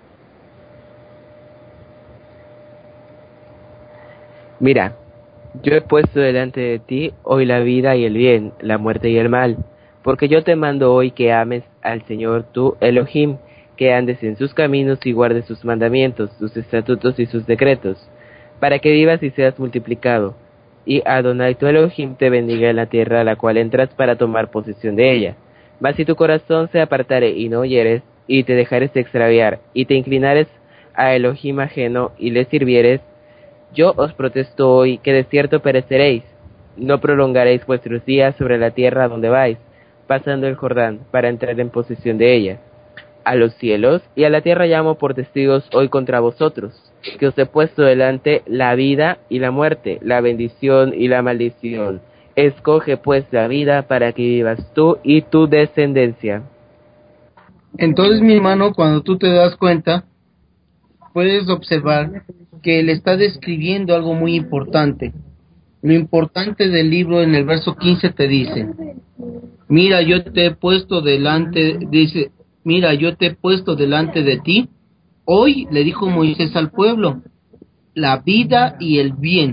Mira, yo he puesto delante de ti hoy la vida y el bien, la muerte y el mal, porque yo te mando hoy que ames al Señor tu Elohim, que andes en sus caminos y guardes sus mandamientos, sus estatutos y sus decretos, para que vivas y seas multiplicado. Y Adonai tu Elohim te bendiga en la tierra a la cual entras para tomar posesión de ella. Mas si tu corazón se apartare y no oyeres, y te dejares extraviar, y te inclinares a Elohim ajeno y le sirvieres, yo os protesto hoy que de cierto pereceréis. No prolongaréis vuestros días sobre la tierra donde vais, pasando el Jordán, para entrar en posesión de ella. A los cielos y a la tierra llamo por testigos hoy contra vosotros, que os he puesto delante la vida y la muerte, la bendición y la maldición. Escoge pues la vida para que vivas tú y tu descendencia. Entonces, mi hermano, cuando tú te das cuenta, puedes observar que él está describiendo algo muy importante. Lo importante del libro en el verso quince te dice, mira, yo te he puesto delante, dice, mira, yo te he puesto delante de ti. Hoy le dijo Moisés al pueblo, la vida y el bien,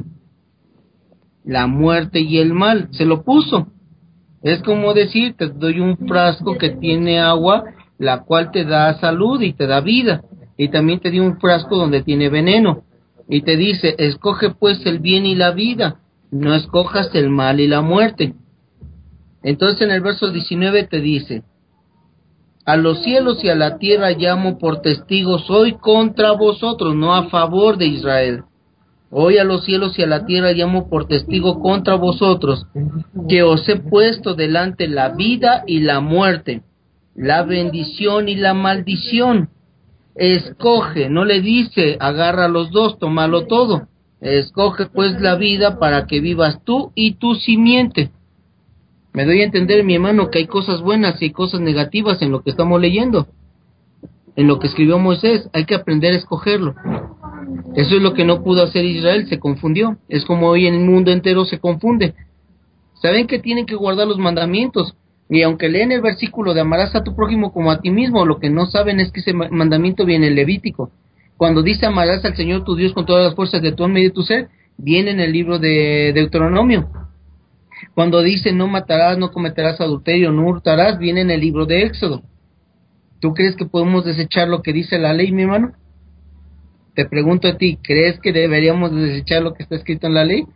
la muerte y el mal, se lo puso. Es como decir, te doy un frasco que tiene agua, la cual te da salud y te da vida. Y también te di un frasco donde tiene veneno. Y te dice, escoge pues el bien y la vida, no escojas el mal y la muerte. Entonces en el verso diecinueve te dice, a los cielos y a la tierra llamo por testigos hoy contra vosotros, no a favor de Israel. Hoy a los cielos y a la tierra llamo por testigo contra vosotros, que os he puesto delante la vida y la muerte, la bendición y la maldición. Escoge, no le dice, agarra los dos, tómalo todo. Escoge pues la vida para que vivas tú y tu simiente. Me doy a entender, mi hermano, que hay cosas buenas y hay cosas negativas en lo que estamos leyendo. En lo que escribió Moisés, hay que aprender a escogerlo. Eso es lo que no pudo hacer Israel, se confundió. Es como hoy en el mundo entero se confunde. Saben que tienen que guardar los mandamientos. Y aunque leen el versículo de amarás a tu prójimo como a ti mismo, lo que no saben es que ese mandamiento viene en Levítico. Cuando dice amarás al Señor tu Dios con todas las fuerzas de tu alma y de tu ser, viene en el libro de Deuteronomio. Cuando dice no matarás, no cometerás adulterio, no hurtarás, viene en el libro de Éxodo. ¿Tú crees que podemos desechar lo que dice la ley, mi hermano? Te pregunto a ti, ¿crees que deberíamos desechar lo que está escrito en la ley?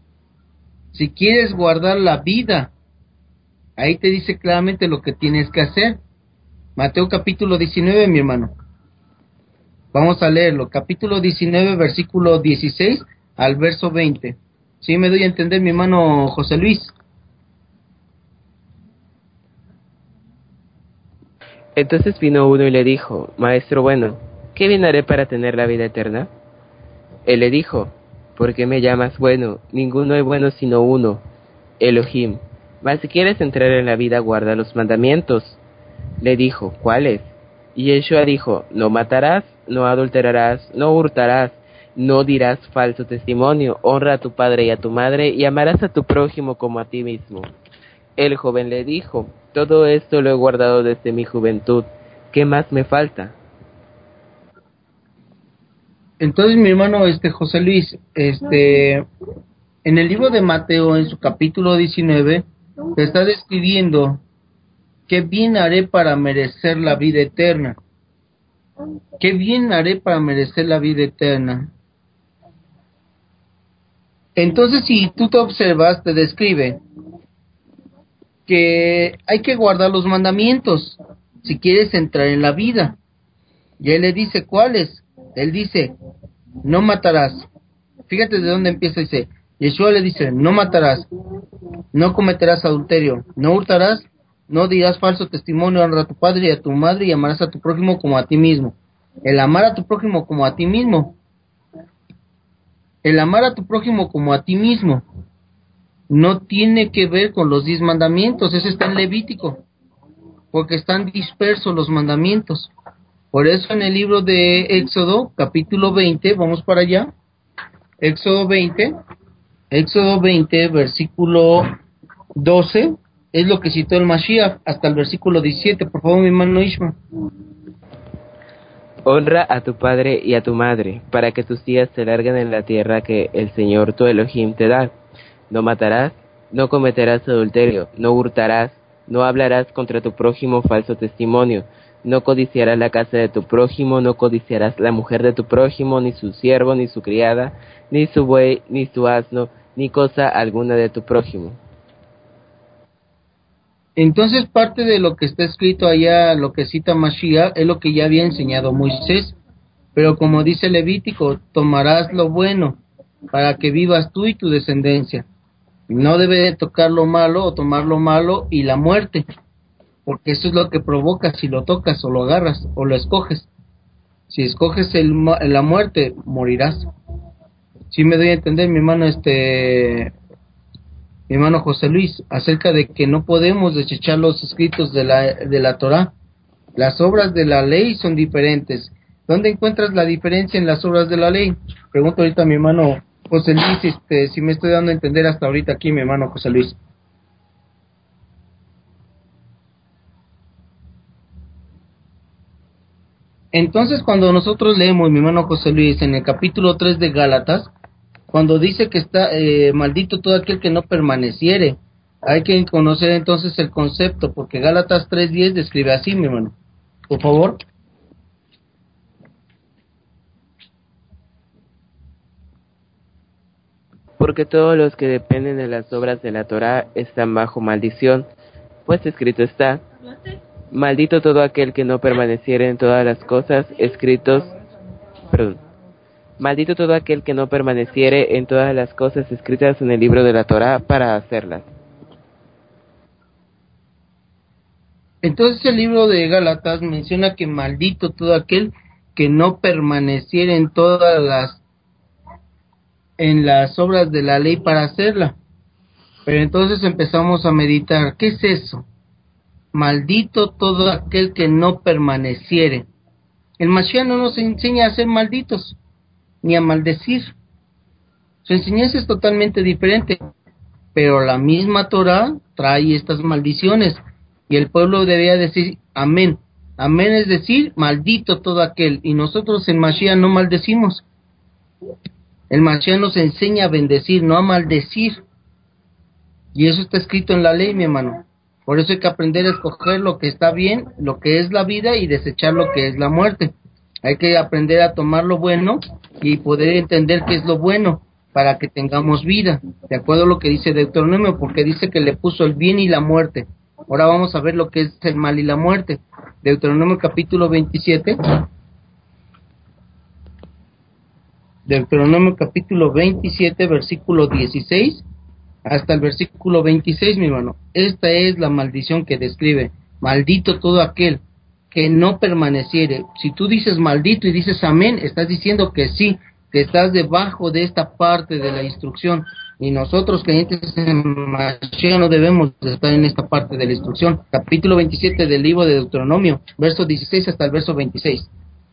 Si quieres guardar la vida, ahí te dice claramente lo que tienes que hacer. Mateo capítulo diecinueve, mi hermano. Vamos a leerlo. Capítulo diecinueve, versículo dieciséis al verso veinte. ¿Sí me doy a entender, mi hermano José Luis? Entonces vino uno y le dijo, Maestro bueno, ¿qué bien haré para tener la vida eterna? Él le dijo, ¿por qué me llamas bueno? Ninguno es bueno sino uno, Elohim. Mas si quieres entrar en la vida, guarda los mandamientos. Le dijo, ¿cuáles? Y Yeshua dijo, no matarás, no adulterarás, no hurtarás, no dirás falso testimonio, honra a tu padre y a tu madre, y amarás a tu prójimo como a ti mismo. El joven le dijo, todo esto lo he guardado desde mi juventud, ¿qué más me falta? Entonces, mi hermano este José Luis, este en el libro de Mateo, en su capítulo diecinueve, te está describiendo qué bien haré para merecer la vida eterna. ¿Qué bien haré para merecer la vida eterna? Entonces, si tú te observas, te describe que hay que guardar los mandamientos si quieres entrar en la vida. Y él le dice, ¿cuáles? Él dice, no matarás. Fíjate de dónde empieza, dice, Yeshua le dice, no matarás, no cometerás adulterio, no hurtarás, no dirás falso testimonio, honra a tu padre y a tu madre y amarás a tu prójimo como a ti mismo. El amar a tu prójimo como a ti mismo, el amar a tu prójimo como a ti mismo, no tiene que ver con los diez mandamientos, eso está en Levítico, porque están dispersos los mandamientos. Por eso en el libro de Éxodo, capítulo veinte, vamos para allá, Éxodo veinte, Éxodo veinte, versículo doce, es lo que citó el Mashiach, hasta el versículo diecisiete, por favor, mi hermano Ishma. Honra a tu padre y a tu madre, para que tus días se larguen en la tierra que el Señor tu Elohim te da. No matarás, no cometerás adulterio, no hurtarás, no hablarás contra tu prójimo falso testimonio, no codiciarás la casa de tu prójimo, no codiciarás la mujer de tu prójimo, ni su siervo, ni su criada, ni su buey, ni su asno, ni cosa alguna de tu prójimo. Entonces parte de lo que está escrito allá, lo que cita Mashiach, es lo que ya había enseñado Moisés, pero como dice Levítico, tomarás lo bueno para que vivas tú y tu descendencia. No debe de tocar lo malo o tomar lo malo y la muerte, porque eso es lo que provoca si lo tocas o lo agarras o lo escoges. Si escoges el, la muerte, morirás. ¿Sí me doy a entender, mi hermano, este... mi hermano José Luis, acerca de que no podemos desechar los escritos de la, de la Torá? Las obras de la ley son diferentes. ¿Dónde encuentras la diferencia en las obras de la ley? Pregunto ahorita a mi hermano José Luis, este, si me estoy dando a entender hasta ahorita aquí, mi hermano José Luis. Entonces, cuando nosotros leemos, mi hermano José Luis, en el capítulo tres de Gálatas, cuando dice que está eh, maldito todo aquel que no permaneciere, hay que conocer entonces el concepto, porque Gálatas tres diez describe así, mi hermano. Por favor. Porque todos los que dependen de las obras de la Torá están bajo maldición, pues escrito está: maldito todo aquel que no permaneciere en todas las cosas escritos, perdón, maldito todo aquel que no permaneciere en todas las cosas escritas en el libro de la Torá para hacerlas. Entonces el libro de Gálatas menciona que maldito todo aquel que no permaneciera en todas las en las obras de la ley para hacerla. Pero entonces empezamos a meditar, ¿qué es eso? Maldito todo aquel que no permaneciere. El Mashiach no nos enseña a ser malditos, ni a maldecir. Su enseñanza es totalmente diferente, pero la misma Torah trae estas maldiciones, y el pueblo debía decir amén. Amén es decir, maldito todo aquel, y nosotros en Mashiach no maldecimos. El Mashiach nos enseña a bendecir, no a maldecir. Y eso está escrito en la ley, mi hermano. Por eso hay que aprender a escoger lo que está bien, lo que es la vida, y desechar lo que es la muerte. Hay que aprender a tomar lo bueno y poder entender qué es lo bueno para que tengamos vida, de acuerdo a lo que dice Deuteronomio, porque dice que le puso el bien y la muerte. Ahora vamos a ver lo que es el mal y la muerte. Deuteronomio capítulo veintisiete. Deuteronomio capítulo veintisiete, versículo dieciséis hasta el versículo veintiséis, mi hermano. Esta es la maldición que describe. Maldito todo aquel que no permaneciere. Si tú dices maldito y dices amén, estás diciendo que sí, que estás debajo de esta parte de la instrucción. Y nosotros, creyentes en Mashiach, no debemos de estar en esta parte de la instrucción. Capítulo veintisiete del libro de Deuteronomio, verso dieciséis hasta el verso veintiséis.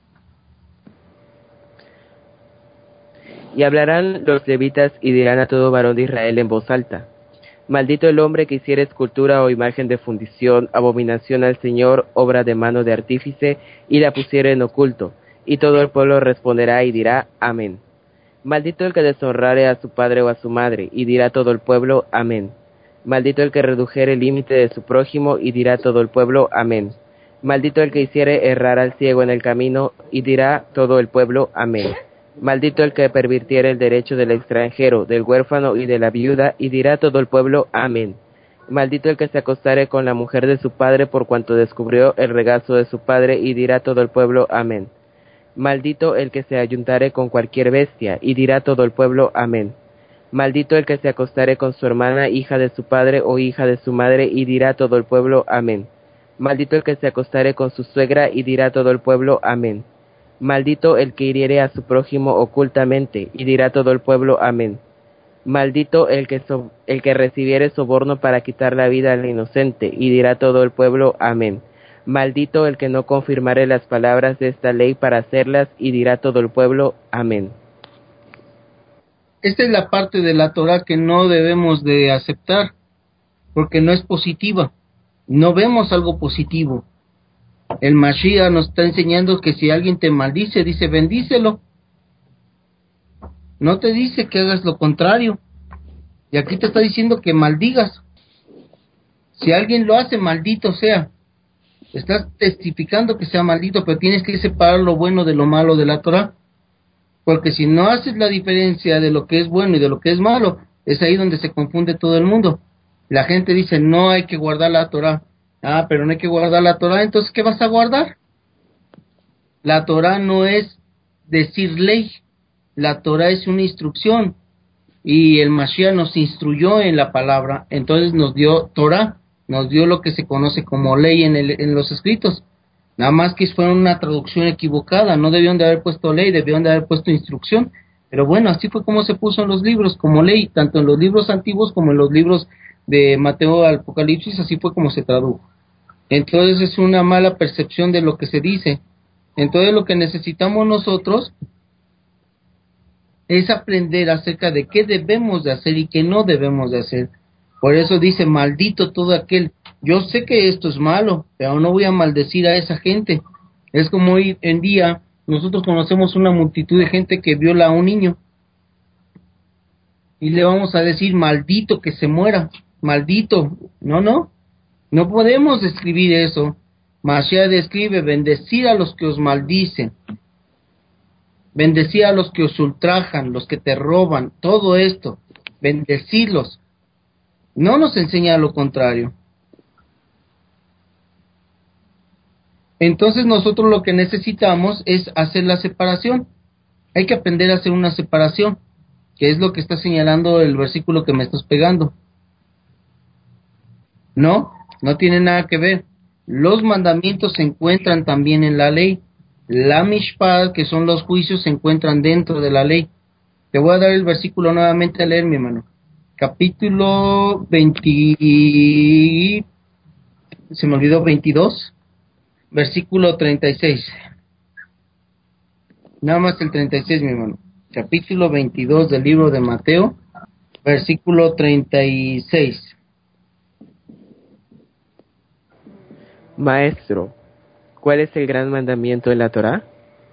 Y hablarán los levitas y dirán a todo varón de Israel en voz alta: maldito el hombre que hiciere escultura o imagen de fundición, abominación al Señor, obra de mano de artífice, y la pusiere en oculto. Y todo el pueblo responderá y dirá amén. Maldito el que deshonrare a su padre o a su madre, y dirá todo el pueblo amén. Maldito el que redujere el límite de su prójimo, y dirá todo el pueblo amén. Maldito el que hiciere errar al ciego en el camino, y dirá todo el pueblo amén. Maldito el que pervirtiere el derecho del extranjero, del huérfano y de la viuda, y dirá todo el pueblo amén. Maldito el que se acostare con la mujer de su padre por cuanto descubrió el regazo de su padre, y dirá todo el pueblo amén. Maldito el que se ayuntare con cualquier bestia, y dirá todo el pueblo amén. Maldito el que se acostare con su hermana, hija de su padre o hija de su madre, y dirá todo el pueblo amén. Maldito el que se acostare con su suegra, y dirá todo el pueblo amén. Maldito el que hiriere a su prójimo ocultamente, y dirá todo el pueblo amén. Maldito el que, so, el que recibiere soborno para quitar la vida al inocente, y dirá todo el pueblo amén. Maldito el que no confirmare las palabras de esta ley para hacerlas, y dirá todo el pueblo, amén. Esta es la parte de la Torah que no debemos de aceptar, porque no es positiva. No vemos algo positivo. El Mashiach nos está enseñando que si alguien te maldice, dice bendícelo. No te dice que hagas lo contrario. Y aquí te está diciendo que maldigas. Si alguien lo hace, maldito sea. Estás testificando que sea maldito, pero tienes que separar lo bueno de lo malo de la Torah. Porque si no haces la diferencia de lo que es bueno y de lo que es malo, es ahí donde se confunde todo el mundo. La gente dice, no hay que guardar la Torah. Ah, pero no hay que guardar la Torah, entonces ¿qué vas a guardar? La Torah no es decir ley. La Torah es una instrucción. Y el Mashiach nos instruyó en la palabra, entonces nos dio Torah, nos dio lo que se conoce como ley en, el, en los escritos. Nada más que fue una traducción equivocada, no debieron de haber puesto ley, debieron de haber puesto instrucción. Pero bueno, así fue como se puso en los libros, como ley, tanto en los libros antiguos como en los libros de Mateo al Apocalipsis, así fue como se tradujo. Entonces es una mala percepción de lo que se dice. Entonces lo que necesitamos nosotros es aprender acerca de qué debemos de hacer y qué no debemos de hacer. Por eso dice, maldito todo aquel. Yo sé que esto es malo, pero no voy a maldecir a esa gente. Es como hoy en día, nosotros conocemos una multitud de gente que viola a un niño. Y le vamos a decir, maldito que se muera, maldito. No, no, no podemos describir eso. Mashiach describe, bendecir a los que os maldicen. Bendecir a los que os ultrajan, los que te roban, todo esto. Bendecirlos. No nos enseña lo contrario. Entonces nosotros lo que necesitamos es hacer la separación. Hay que aprender a hacer una separación, que es lo que está señalando el versículo que me estás pegando. No, no tiene nada que ver. Los mandamientos se encuentran también en la ley. La mishpat, que son los juicios, se encuentran dentro de la ley. Te voy a dar el versículo nuevamente a leer, mi hermano. Capítulo veinte, se me olvidó, veintidós. Versículo treinta y seis. Nada más el treinta y seis, mi hermano. Capítulo veintidós del libro de Mateo, versículo treinta y seis. Maestro, ¿cuál es el gran mandamiento de la Torá?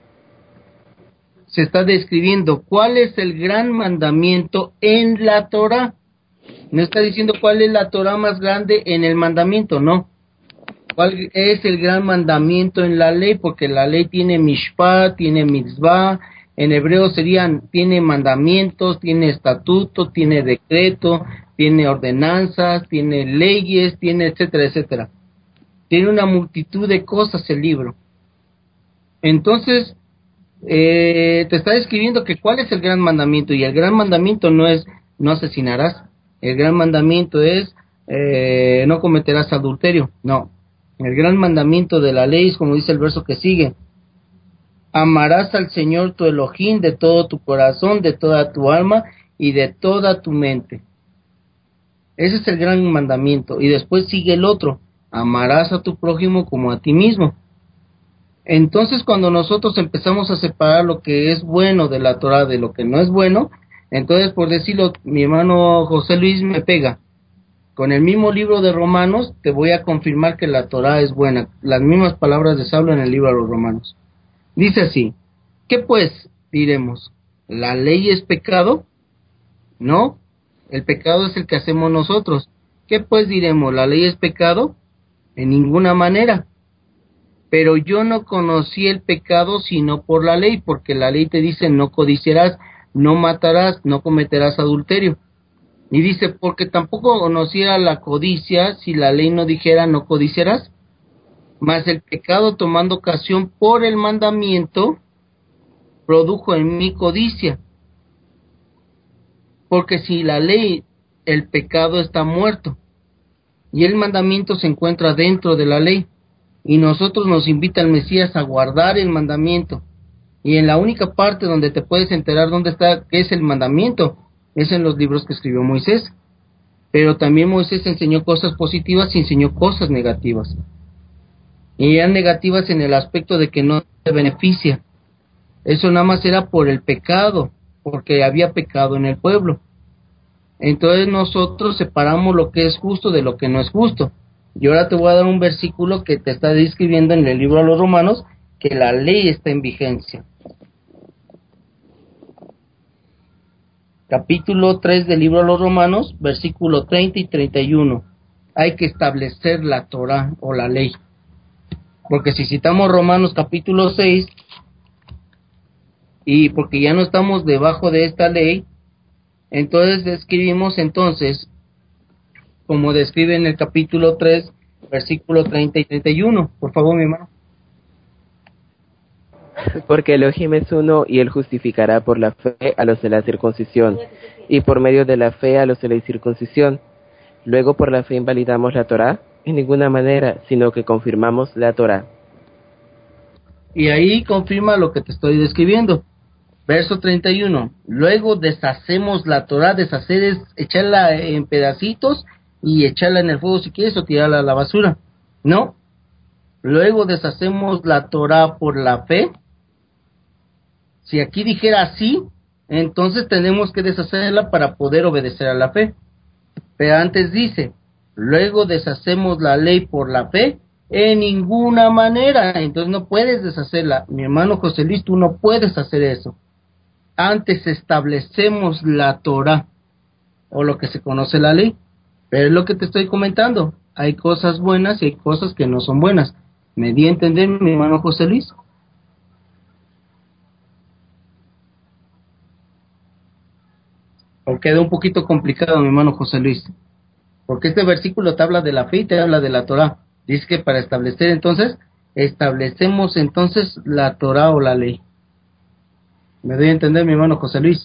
Se está describiendo cuál es el gran mandamiento en la Torá. No está diciendo cuál es la Torá más grande en el mandamiento, no. ¿Cuál es el gran mandamiento en la ley? Porque la ley tiene mishpat, tiene mitzvah, en hebreo serían, tiene mandamientos, tiene estatuto, tiene decreto, tiene ordenanzas, tiene leyes, tiene etcétera, etcétera. Tiene una multitud de cosas el libro. Entonces, eh, te está describiendo que cuál es el gran mandamiento, y el gran mandamiento no es no asesinarás, el gran mandamiento es eh, no cometerás adulterio, no. El gran mandamiento de la ley es como dice el verso que sigue: amarás al Señor tu Elohim de todo tu corazón, de toda tu alma y de toda tu mente. Ese es el gran mandamiento. Y después sigue el otro: amarás a tu prójimo como a ti mismo. Entonces, cuando nosotros empezamos a separar lo que es bueno de la Torah de lo que no es bueno, entonces, por decirlo, mi hermano José Luis me pega. Con el mismo libro de Romanos, te voy a confirmar que la Torah es buena. Las mismas palabras de Saulo en el libro de los Romanos. Dice así: ¿qué pues diremos? ¿La ley es pecado? No, el pecado es el que hacemos nosotros. ¿Qué pues diremos? ¿La ley es pecado? En ninguna manera. Pero yo no conocí el pecado sino por la ley, porque la ley te dice: no codiciarás, no matarás, no cometerás adulterio. Y dice: porque tampoco conociera la codicia si la ley no dijera: no codiciarás. Mas el pecado, tomando ocasión por el mandamiento, produjo en mí codicia. Porque si la ley, el pecado está muerto, y el mandamiento se encuentra dentro de la ley, y nosotros nos invita el Mesías a guardar el mandamiento. Y en la única parte donde te puedes enterar dónde está, qué es el mandamiento, es en los libros que escribió Moisés. Pero también Moisés enseñó cosas positivas y enseñó cosas negativas. y eran negativas en el aspecto de que no te beneficia. Eso nada más era por el pecado, porque había pecado en el pueblo. Entonces nosotros separamos lo que es justo de lo que no es justo. Y ahora te voy a dar un versículo que te está describiendo en el libro a los Romanos, que la ley está en vigencia. Capítulo tres del libro a los Romanos, versículo treinta y treinta y uno. Hay que establecer la Torah o la ley. Porque si citamos Romanos capítulo seis, y porque ya no estamos debajo de esta ley, entonces describimos entonces, como describe en el capítulo tres, versículo treinta y treinta y uno. Por favor, mi hermano. Porque Elohim es uno y él justificará por la fe a los de la circuncisión y por medio de la fe a los de la incircuncisión. Luego por la fe invalidamos la Torá, en ninguna manera, sino que confirmamos la Torá. Y ahí confirma lo que te estoy describiendo. Verso treinta y uno. Luego deshacemos la Torá. Deshacer es echarla en pedacitos y echarla en el fuego si quieres, o tirarla a la basura. No. Luego deshacemos la Torá por la fe. Si aquí dijera así, entonces tenemos que deshacerla para poder obedecer a la fe. Pero antes dice, luego deshacemos la ley por la fe, en ninguna manera. Entonces no puedes deshacerla. Mi hermano José Luis, tú no puedes hacer eso. Antes establecemos la Torah, o lo que se conoce la ley. Pero es lo que te estoy comentando. Hay cosas buenas y hay cosas que no son buenas. ¿Me di a entender, mi hermano José Luis? O queda un poquito complicado, mi hermano José Luis. Porque este versículo te habla de la fe y te habla de la Torah. Dice que para establecer entonces, establecemos entonces la Torah o la ley. ¿Me doy a entender, mi hermano José Luis?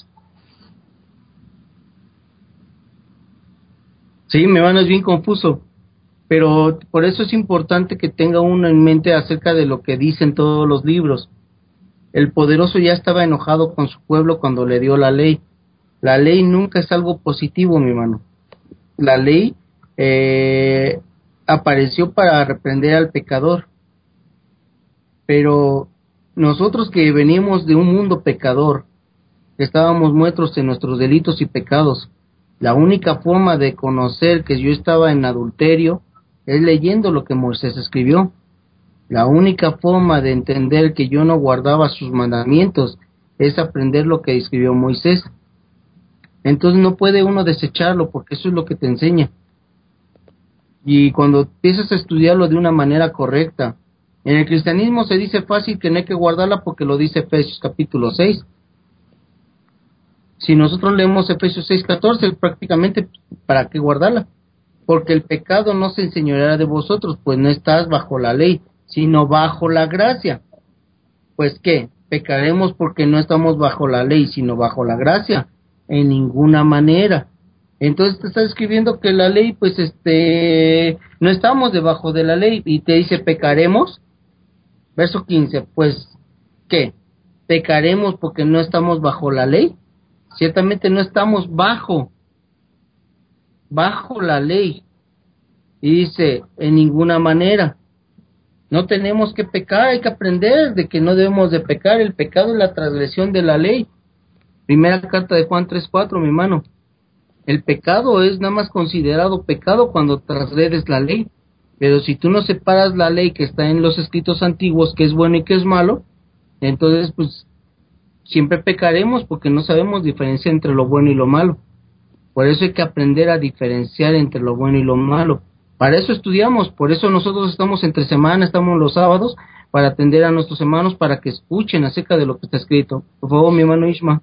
Sí, mi hermano, es bien confuso. Pero por eso es importante que tenga uno en mente acerca de lo que dicen todos los libros. El poderoso ya estaba enojado con su pueblo cuando le dio la ley. La ley nunca es algo positivo, mi hermano. La ley eh, apareció para reprender al pecador. Pero nosotros que venimos de un mundo pecador, que estábamos muertos en nuestros delitos y pecados, la única forma de conocer que yo estaba en adulterio es leyendo lo que Moisés escribió. La única forma de entender que yo no guardaba sus mandamientos es aprender lo que escribió Moisés. Entonces no puede uno desecharlo, porque eso es lo que te enseña. Y cuando empiezas a estudiarlo de una manera correcta, en el cristianismo se dice fácil que no hay que guardarla porque lo dice Efesios capítulo seis. Si nosotros leemos Efesios seis catorce, prácticamente, ¿para qué guardarla? Porque el pecado no se enseñoreará de vosotros, pues no estás bajo la ley, sino bajo la gracia. Pues ¿qué? ¿Pecaremos porque no estamos bajo la ley, sino bajo la gracia? En ninguna manera. Entonces te está escribiendo que la ley, pues este, no estamos debajo de la ley, y te dice pecaremos. Verso quince, pues ¿qué? ¿Pecaremos porque no estamos bajo la ley? Ciertamente no estamos bajo, bajo la ley. Y dice, en ninguna manera. No tenemos que pecar, hay que aprender de que no debemos de pecar. El pecado es la transgresión de la ley. Primera carta de Juan tres cuatro, mi hermano. El pecado es nada más considerado pecado cuando transgredes la ley. Pero si tú no separas la ley que está en los escritos antiguos, que es bueno y que es malo, entonces pues siempre pecaremos porque no sabemos diferenciar entre lo bueno y lo malo. Por eso hay que aprender a diferenciar entre lo bueno y lo malo. Para eso estudiamos, por eso nosotros estamos entre semana, estamos los sábados, para atender a nuestros hermanos, para que escuchen acerca de lo que está escrito. Por favor, mi hermano Ishma.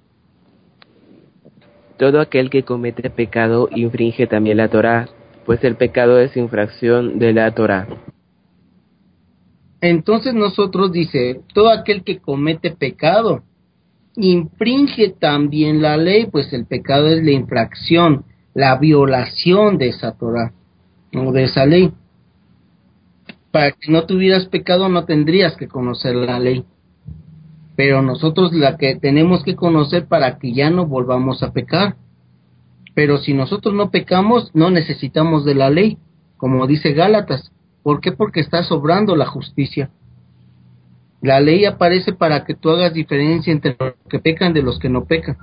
Todo aquel que comete pecado infringe también la Torá, pues el pecado es infracción de la Torá. Entonces nosotros dice, todo aquel que comete pecado infringe también la ley, pues el pecado es la infracción, la violación de esa Torá, o de esa ley. Para que no tuvieras pecado no tendrías que conocer la ley, pero nosotros la que tenemos que conocer para que ya no volvamos a pecar. Pero si nosotros no pecamos, no necesitamos de la ley, como dice Gálatas. ¿Por qué? Porque está sobrando la justicia. La ley aparece para que tú hagas diferencia entre los que pecan de los que no pecan.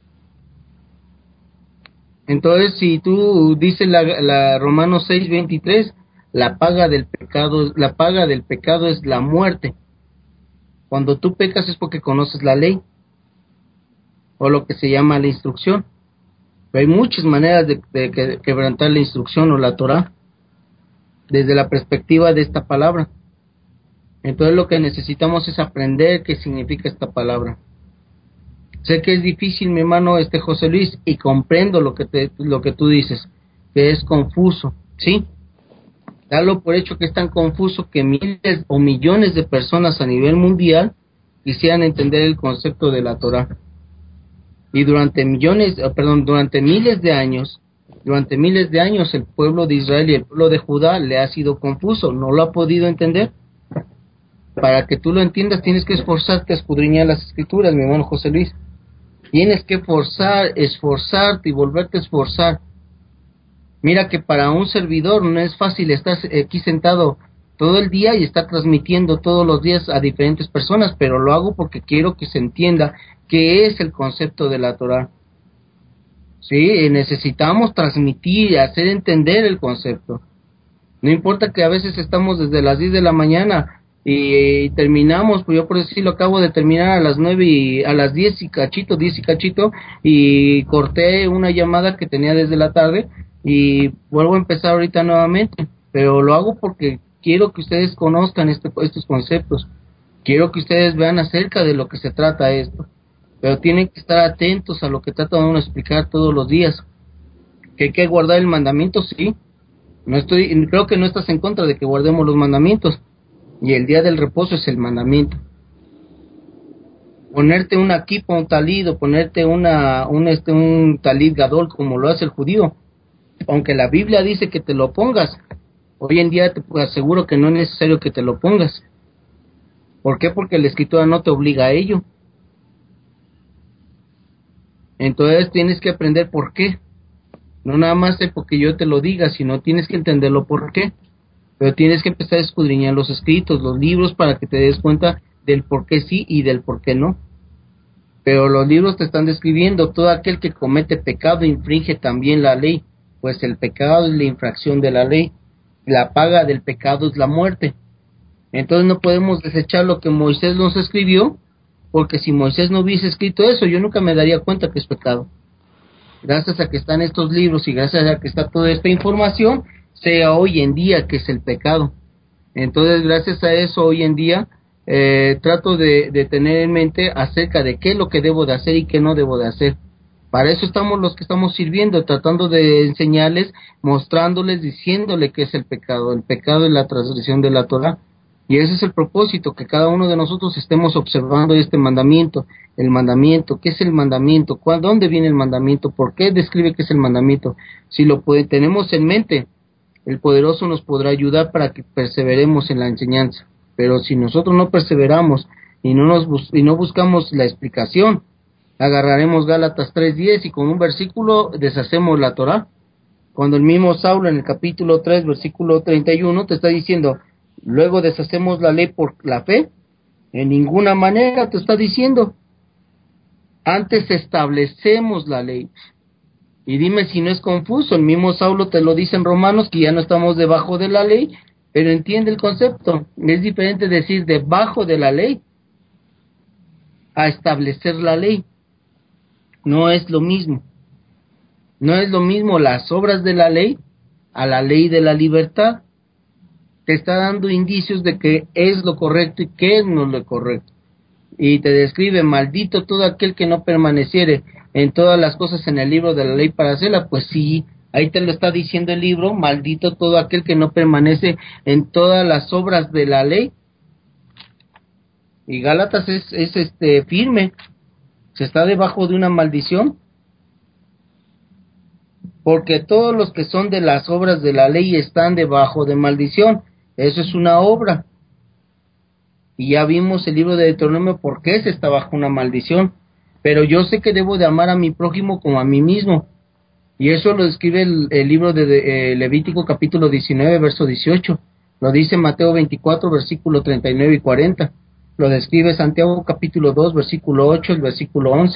Entonces, si tú dices la, la Romanos seis veintitrés, la paga del pecado, la paga del pecado es la muerte. Cuando tú pecas es porque conoces la ley, o lo que se llama la instrucción. Pero hay muchas maneras de, de, de quebrantar la instrucción o la Torah, desde la perspectiva de esta palabra. Entonces lo que necesitamos es aprender qué significa esta palabra. Sé que es difícil, mi hermano este José Luis, y comprendo lo que te, lo que tú dices, que es confuso, ¿sí? Dalo por hecho que es tan confuso que miles o millones de personas a nivel mundial quisieran entender el concepto de la Torah. Y durante millones, perdón, durante miles de años, durante miles de años el pueblo de Israel y el pueblo de Judá le ha sido confuso, no lo ha podido entender. Para que tú lo entiendas tienes que esforzarte a escudriñar las escrituras, mi hermano José Luis. Tienes que forzar, esforzarte y volverte a esforzar. Mira que para un servidor no es fácil estar aquí sentado todo el día y estar transmitiendo todos los días a diferentes personas, pero lo hago porque quiero que se entienda qué es el concepto de la Torah. Sí, necesitamos transmitir y hacer entender el concepto. No importa que a veces estamos desde las diez de la mañana y, y terminamos, pues yo por decirlo acabo de terminar a las nueve y a las diez y cachito, diez y cachito, y corté una llamada que tenía desde la tarde y vuelvo a empezar ahorita nuevamente, pero lo hago porque quiero que ustedes conozcan este, estos conceptos, quiero que ustedes vean acerca de lo que se trata esto, pero tienen que estar atentos a lo que trata uno de explicar todos los días. Que hay que guardar el mandamiento, sí. No estoy, creo que no estás en contra de que guardemos los mandamientos. Y el día del reposo es el mandamiento. Ponerte una kipa, un talid, o ponerte una, un, este, un talid gadol, como lo hace el judío. Aunque la Biblia dice que te lo pongas, hoy en día te aseguro que no es necesario que te lo pongas. ¿Por qué? Porque la escritura no te obliga a ello. Entonces tienes que aprender por qué. No nada más es porque yo te lo diga, sino tienes que entenderlo por qué. Pero tienes que empezar a escudriñar los escritos, los libros, para que te des cuenta del por qué sí y del por qué no. Pero los libros te están describiendo, todo aquel que comete pecado infringe también la ley, pues el pecado es la infracción de la ley, la paga del pecado es la muerte. Entonces no podemos desechar lo que Moisés nos escribió, porque si Moisés no hubiese escrito eso, yo nunca me daría cuenta que es pecado. Gracias a que están estos libros y gracias a que está toda esta información, sea hoy en día que es el pecado. Entonces, gracias a eso, hoy en día, eh, trato de, de tener en mente acerca de qué es lo que debo de hacer y qué no debo de hacer. Para eso estamos los que estamos sirviendo, tratando de enseñarles, mostrándoles, diciéndole qué es el pecado. El pecado es la transgresión de la Torah. Y ese es el propósito, que cada uno de nosotros estemos observando este mandamiento. El mandamiento, ¿qué es el mandamiento? ¿Cuál, ¿Dónde viene el mandamiento? ¿Por qué describe qué es el mandamiento? Si lo puede, tenemos en mente, el poderoso nos podrá ayudar para que perseveremos en la enseñanza. Pero si nosotros no perseveramos y no nos bus- y no buscamos la explicación, agarraremos Gálatas tres diez y con un versículo deshacemos la Torah. Cuando el mismo Saulo en el capítulo tres, versículo treinta y uno te está diciendo, luego deshacemos la ley por la fe, en ninguna manera te está diciendo. Antes establecemos la ley. Y dime si no es confuso, el mismo Saulo te lo dice en Romanos, que ya no estamos debajo de la ley, pero entiende el concepto. Es diferente decir debajo de la ley a establecer la ley. No es lo mismo. No es lo mismo las obras de la ley a la ley de la libertad. Te está dando indicios de que es lo correcto y que es no lo correcto. Y te describe, maldito todo aquel que no permaneciere en todas las cosas en el libro de la ley para hacerla. Pues sí, ahí te lo está diciendo el libro, maldito todo aquel que no permanece en todas las obras de la ley. Y Gálatas es, es este firme, se está debajo de una maldición, porque todos los que son de las obras de la ley están debajo de maldición. Eso es una obra. Y ya vimos el libro de Deuteronomio por qué se está bajo una maldición. Pero yo sé que debo de amar a mi prójimo como a mí mismo. Y eso lo describe el, el libro de, de eh, Levítico capítulo diecinueve, verso dieciocho. Lo dice Mateo veinticuatro, versículo treinta y nueve y cuarenta. Lo describe Santiago capítulo dos, versículo ocho, el versículo once.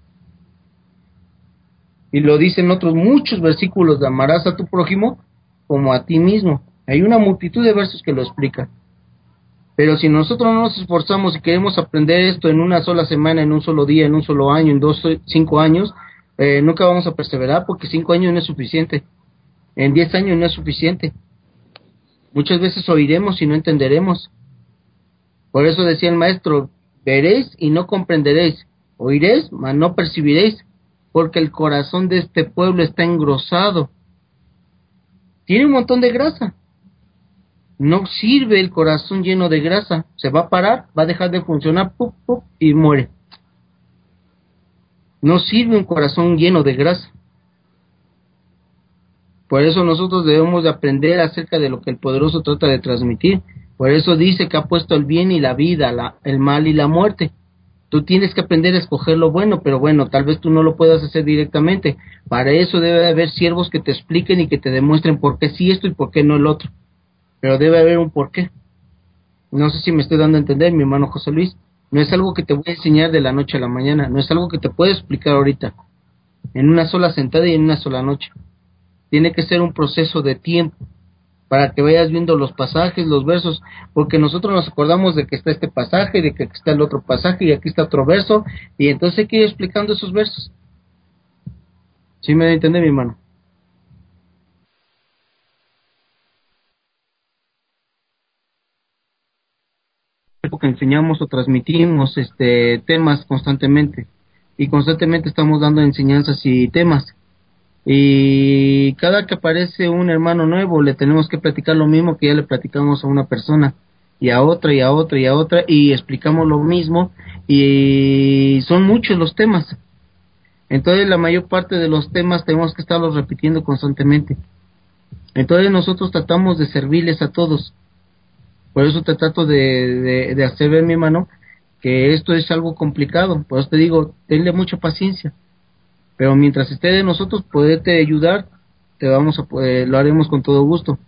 Y lo dicen otros muchos versículos de amarás a tu prójimo como a ti mismo. Hay una multitud de versos que lo explican. Pero si nosotros no nos esforzamos y queremos aprender esto en una sola semana, en un solo día, en un solo año, en dos, cinco años, eh, nunca vamos a perseverar, porque cinco años no es suficiente. En diez años no es suficiente. Muchas veces oiremos y no entenderemos. Por eso decía el maestro, veréis y no comprenderéis, oiréis, mas no percibiréis, porque el corazón de este pueblo está engrosado. Tiene un montón de grasa. No sirve el corazón lleno de grasa. Se va a parar, va a dejar de funcionar, pup, pup, y muere. No sirve un corazón lleno de grasa. Por eso nosotros debemos de aprender acerca de lo que el poderoso trata de transmitir. Por eso dice que ha puesto el bien y la vida, la, el mal y la muerte. Tú tienes que aprender a escoger lo bueno, pero bueno, tal vez tú no lo puedas hacer directamente. Para eso debe de haber siervos que te expliquen y que te demuestren por qué sí esto y por qué no el otro. Pero debe haber un porqué. No sé si me estoy dando a entender, mi hermano José Luis. No es algo que te voy a enseñar de la noche a la mañana. No es algo que te puedo explicar ahorita, en una sola sentada y en una sola noche. Tiene que ser un proceso de tiempo, para que vayas viendo los pasajes, los versos, porque nosotros nos acordamos de que está este pasaje, de que aquí está el otro pasaje, y aquí está otro verso, y entonces hay que ir explicando esos versos. ¿Sí me da a entender, mi hermano? Porque enseñamos o transmitimos este temas constantemente, y constantemente estamos dando enseñanzas y temas, y cada que aparece un hermano nuevo le tenemos que platicar lo mismo que ya le platicamos a una persona, y a otra, y a otra, y a otra, y explicamos lo mismo, y son muchos los temas. Entonces la mayor parte de los temas tenemos que estarlos repitiendo constantemente. Entonces nosotros tratamos de servirles a todos. Por eso te trato de, de, de hacer ver, mi hermano, que esto es algo complicado. Por eso te digo, tenle mucha paciencia. Pero mientras esté de nosotros, poderte ayudar, te vamos a poder, lo haremos con todo gusto.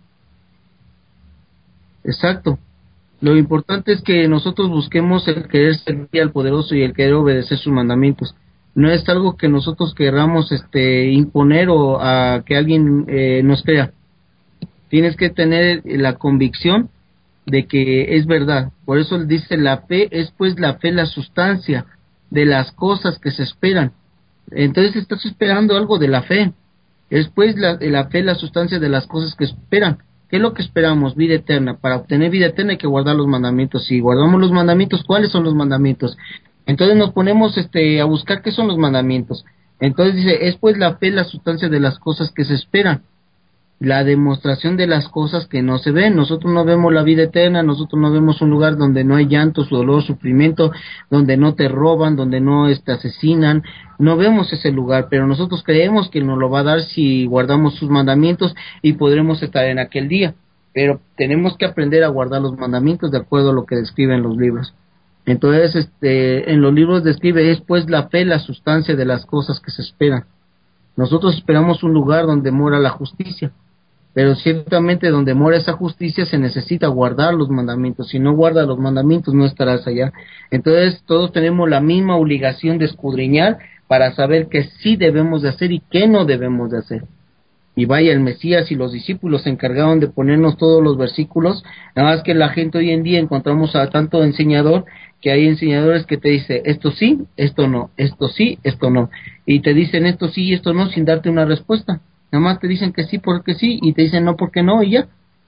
Exacto. Lo importante es que nosotros busquemos el querer servir al poderoso y el querer obedecer sus mandamientos. No es algo que nosotros queramos este, imponer o a que alguien eh, nos crea. Tienes que tener la convicción de que es verdad. Por eso dice la fe, es pues la fe la sustancia de las cosas que se esperan. Entonces estás esperando algo de la fe. Es pues la, la fe la sustancia de las cosas que esperan. ¿Qué es lo que esperamos? Vida eterna. Para obtener vida eterna hay que guardar los mandamientos. Si guardamos los mandamientos, ¿cuáles son los mandamientos? Entonces nos ponemos este a buscar qué son los mandamientos. Entonces dice, es pues la fe la sustancia de las cosas que se esperan, la demostración de las cosas que no se ven. Nosotros no vemos la vida eterna, nosotros no vemos un lugar donde no hay llanto, dolor, sufrimiento, donde no te roban, donde no te asesinan. No vemos ese lugar, pero nosotros creemos que nos lo va a dar si guardamos sus mandamientos y podremos estar en aquel día. Pero tenemos que aprender a guardar los mandamientos de acuerdo a lo que describen los libros. Entonces, este, en los libros describe, es pues la fe la sustancia de las cosas que se esperan. Nosotros esperamos un lugar donde mora la justicia, pero ciertamente donde mora esa justicia se necesita guardar los mandamientos. Si no guardas los mandamientos no estarás allá. Entonces todos tenemos la misma obligación de escudriñar para saber qué sí debemos de hacer y qué no debemos de hacer. Y vaya, el Mesías y los discípulos se encargaron de ponernos todos los versículos. Nada más que la gente hoy en día encontramos a tanto enseñador, que hay enseñadores que te dicen esto sí, esto no, esto sí, esto no, y te dicen esto sí y esto no sin darte una respuesta. Nada más te dicen que sí porque sí y te dicen no porque no y ya.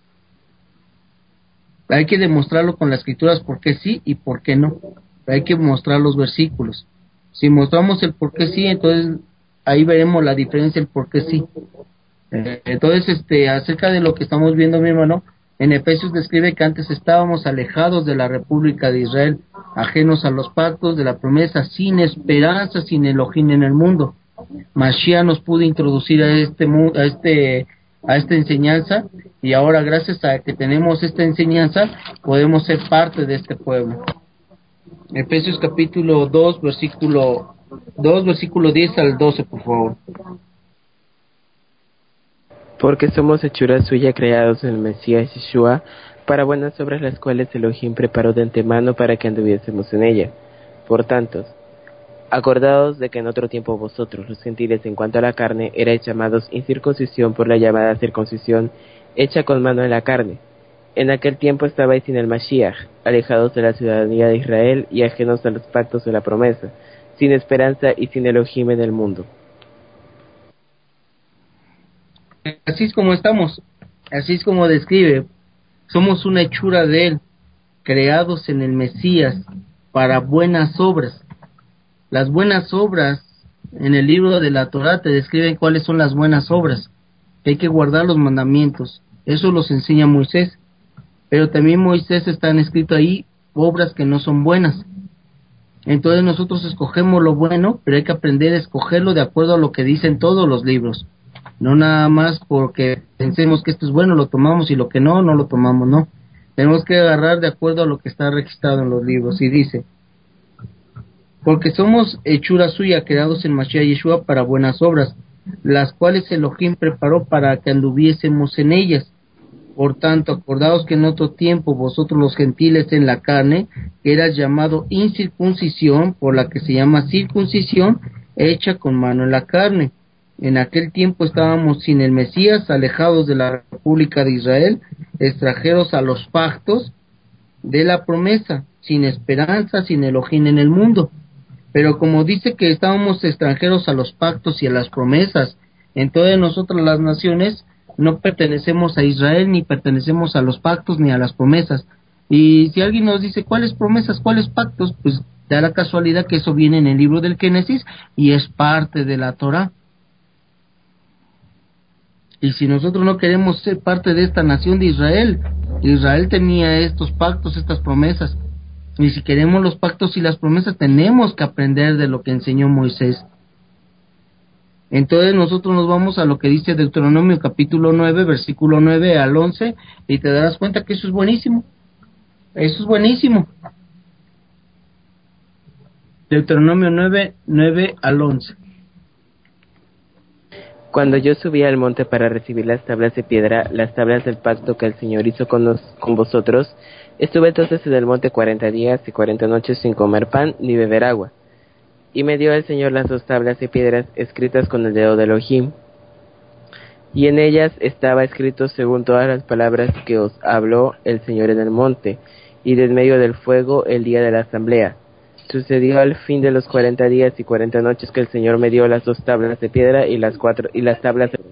Hay que demostrarlo con las escrituras por qué sí y por qué no. Hay que mostrar los versículos. Si mostramos el por qué sí, entonces ahí veremos la diferencia, el por qué sí. Eh, entonces, este, acerca de lo que estamos viendo, mi hermano, en Efesios describe que antes estábamos alejados de la República de Israel, ajenos a los pactos de la promesa, sin esperanza, sin Elohim en el mundo. Mashiach nos pudo introducir a este a este a esta enseñanza, y ahora gracias a que tenemos esta enseñanza podemos ser parte de este pueblo. Efesios capítulo dos versículo dos versículo diez al doce, por favor. Porque somos hechura suya, creados en el Mesías Yeshua para buenas obras las cuales Elohim preparó de antemano para que anduviésemos en ella. Por tanto, acordaos de que en otro tiempo vosotros, los gentiles, en cuanto a la carne, erais llamados incircuncisión por la llamada circuncisión hecha con mano en la carne. En aquel tiempo estabais sin el Mashiach, alejados de la ciudadanía de Israel y ajenos a los pactos de la promesa, sin esperanza y sin Elohim en el mundo. Así es como estamos, así es como describe, somos una hechura de Él, creados en el Mesías para buenas obras. Las buenas obras, en el libro de la Torá te describen cuáles son las buenas obras, que hay que guardar los mandamientos, eso los enseña Moisés, pero también Moisés están escrito ahí obras que no son buenas. Entonces nosotros escogemos lo bueno, pero hay que aprender a escogerlo de acuerdo a lo que dicen todos los libros. No nada más porque pensemos que esto es bueno, lo tomamos, y lo que no, no lo tomamos, no. Tenemos que agarrar de acuerdo a lo que está registrado en los libros. Y dice, porque somos hechura suya, creados en Mashiach Yeshua para buenas obras, las cuales Elohim preparó para que anduviésemos en ellas. Por tanto, acordaos que en otro tiempo vosotros los gentiles en la carne, que eras llamado incircuncisión, por la que se llama circuncisión, hecha con mano en la carne. En aquel tiempo estábamos sin el Mesías, alejados de la República de Israel, extranjeros a los pactos de la promesa, sin esperanza, sin Elohim en el mundo. Pero como dice que estábamos extranjeros a los pactos y a las promesas, entonces nosotros las naciones no pertenecemos a Israel, ni pertenecemos a los pactos, ni a las promesas. Y si alguien nos dice, ¿cuáles promesas, cuáles pactos? Pues da la casualidad que eso viene en el libro del Génesis, y es parte de la Torá. Y si nosotros no queremos ser parte de esta nación de Israel, Israel tenía estos pactos, estas promesas. Y si queremos los pactos y las promesas, tenemos que aprender de lo que enseñó Moisés. Entonces nosotros nos vamos a lo que dice Deuteronomio capítulo nueve, versículo nueve al once, y te darás cuenta que eso es buenísimo. Eso es buenísimo. Deuteronomio nueve, nueve al once. Cuando yo subí al monte para recibir las tablas de piedra, las tablas del pacto que el Señor hizo con, los, con vosotros, estuve entonces en el monte cuarenta días y cuarenta noches sin comer pan ni beber agua. Y me dio el Señor las dos tablas de piedras escritas con el dedo de Elohim, y en ellas estaba escrito según todas las palabras que os habló el Señor en el monte, y de en medio del fuego el día de la asamblea. Sucedió al fin de los cuarenta días y cuarenta noches que el Señor me dio las dos tablas de piedra y las cuatro y las tablas de...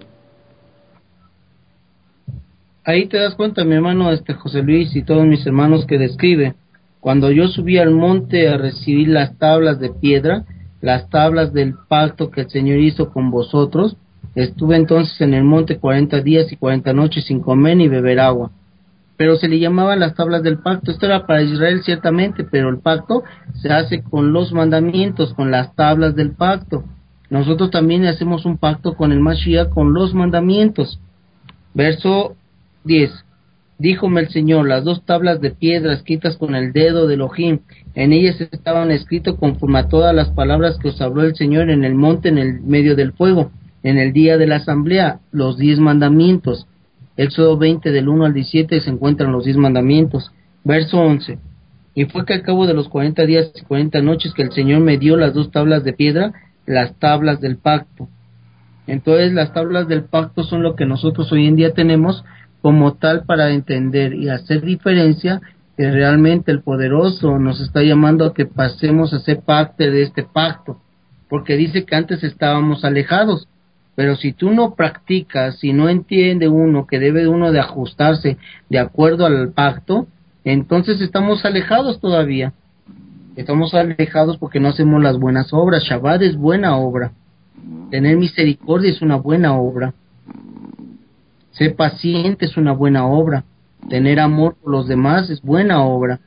Ahí te das cuenta, mi hermano este José Luis y todos mis hermanos, que describe, cuando yo subí al monte a recibir las tablas de piedra, las tablas del pacto que el Señor hizo con vosotros, estuve entonces en el monte cuarenta días y cuarenta noches sin comer ni beber agua. Pero se le llamaban las tablas del pacto. Esto era para Israel ciertamente, pero el pacto se hace con los mandamientos, con las tablas del pacto. Nosotros también hacemos un pacto con el Mashiach, con los mandamientos. Verso diez. Díjome el Señor, las dos tablas de piedra escritas con el dedo de Elohim, en ellas estaban escritos conforme a todas las palabras que os habló el Señor en el monte, en el medio del fuego, en el día de la asamblea, los diez mandamientos. Éxodo veinte, del uno al diecisiete, se encuentran los diez mandamientos. Verso once. Y fue que al cabo de los cuarenta días y cuarenta noches que el Señor me dio las dos tablas de piedra, las tablas del pacto. Entonces las tablas del pacto son lo que nosotros hoy en día tenemos como tal para entender y hacer diferencia que realmente el Poderoso nos está llamando a que pasemos a ser parte de este pacto, porque dice que antes estábamos alejados. Pero si tú no practicas, si no entiende uno que debe uno de ajustarse de acuerdo al pacto, entonces estamos alejados todavía. Estamos alejados porque no hacemos las buenas obras. Shabbat es buena obra. Tener misericordia es una buena obra. Ser paciente es una buena obra. Tener amor por los demás es buena obra.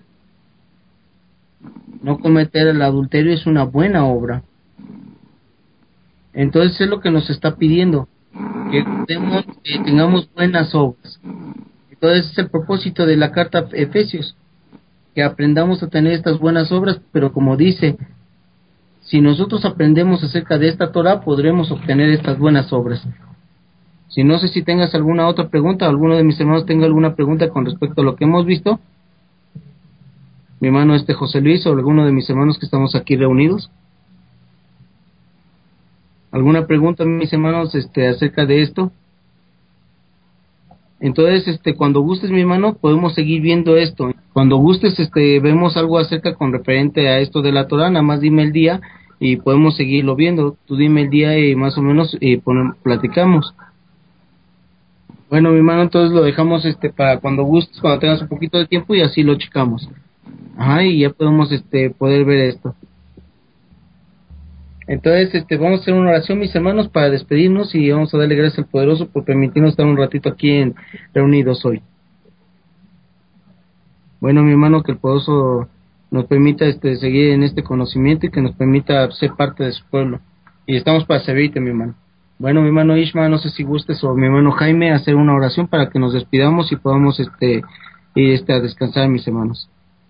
No cometer el adulterio es una buena obra. Entonces es lo que nos está pidiendo, que, demos, que tengamos buenas obras. Entonces es el propósito de la carta a Efesios, que aprendamos a tener estas buenas obras, pero como dice, si nosotros aprendemos acerca de esta Torah, podremos obtener estas buenas obras. Si no sé si tengas alguna otra pregunta, alguno de mis hermanos tenga alguna pregunta con respecto a lo que hemos visto, mi hermano este José Luis o alguno de mis hermanos que estamos aquí reunidos. ¿Alguna pregunta, mis hermanos, este, acerca de esto? Entonces, este, cuando gustes, mi hermano, podemos seguir viendo esto. Cuando gustes, este, vemos algo acerca con referente a esto de la Torah, nada más dime el día y podemos seguirlo viendo. Tú dime el día y más o menos y poner, platicamos. Bueno, mi hermano, entonces lo dejamos, este, para cuando gustes, cuando tengas un poquito de tiempo y así lo checamos. Ajá, y ya podemos, este, poder ver esto. Entonces, este, vamos a hacer una oración, mis hermanos, para despedirnos y vamos a darle gracias al Poderoso por permitirnos estar un ratito aquí en, reunidos hoy. Bueno, mi hermano, que el Poderoso nos permita este, seguir en este conocimiento y que nos permita ser parte de su pueblo. Y estamos para servirte, mi hermano. Bueno, mi hermano Ishma, no sé si gustes, o mi hermano Jaime, hacer una oración para que nos despidamos y podamos este, ir este, a descansar, mis hermanos.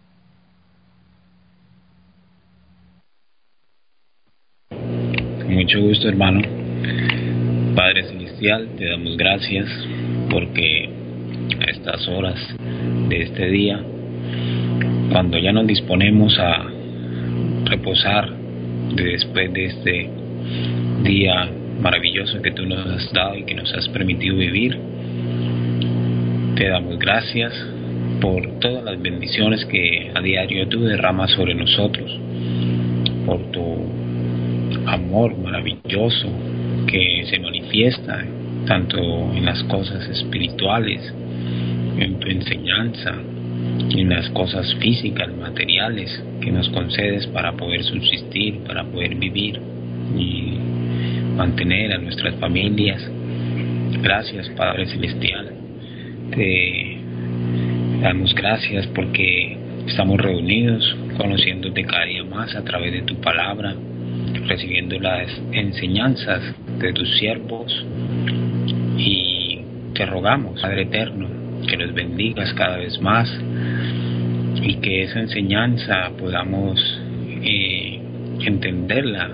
Mucho gusto, hermano. Padre Celestial, te damos gracias porque a estas horas de este día, cuando ya nos disponemos a reposar de después de este día maravilloso que tú nos has dado y que nos has permitido vivir, te damos gracias por todas las bendiciones que a diario tú derramas sobre nosotros, por tu amor maravilloso que se manifiesta tanto en las cosas espirituales, en tu enseñanza, en las cosas físicas, materiales que nos concedes para poder subsistir, para poder vivir y mantener a nuestras familias. Gracias, Padre Celestial. Te damos gracias porque estamos reunidos conociéndote cada día más a través de tu palabra, recibiendo las enseñanzas de tus siervos, y te rogamos, Padre Eterno, que nos bendigas cada vez más y que esa enseñanza podamos eh, entenderla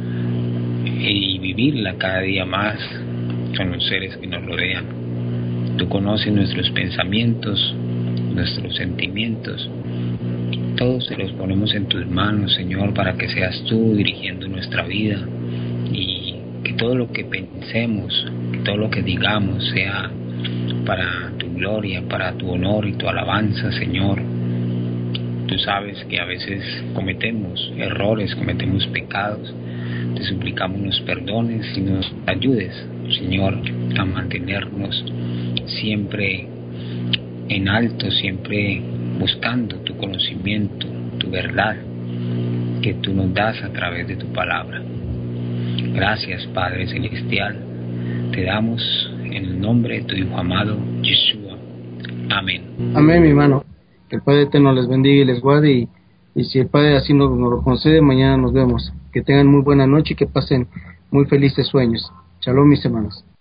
y vivirla cada día más con los seres que nos rodean. Tú conoces nuestros pensamientos, nuestros sentimientos. Todos te los ponemos en tus manos, Señor, para que seas tú dirigiendo nuestra vida y que todo lo que pensemos, que todo lo que digamos sea para tu gloria, para tu honor y tu alabanza, Señor. Tú sabes que a veces cometemos errores, cometemos pecados. Te suplicamos nos perdones y nos ayudes, Señor, a mantenernos siempre en alto, siempre buscando tu conocimiento, tu verdad que tú nos das a través de tu palabra. Gracias, Padre Celestial, te damos en el nombre de tu Hijo amado, Yeshua. Amén. Amén, mi hermano. Que el Padre Eterno les bendiga y les guarde, y, y si el Padre así nos, nos lo concede, mañana nos vemos. Que tengan muy buena noche y que pasen muy felices sueños. Shalom, mis hermanos.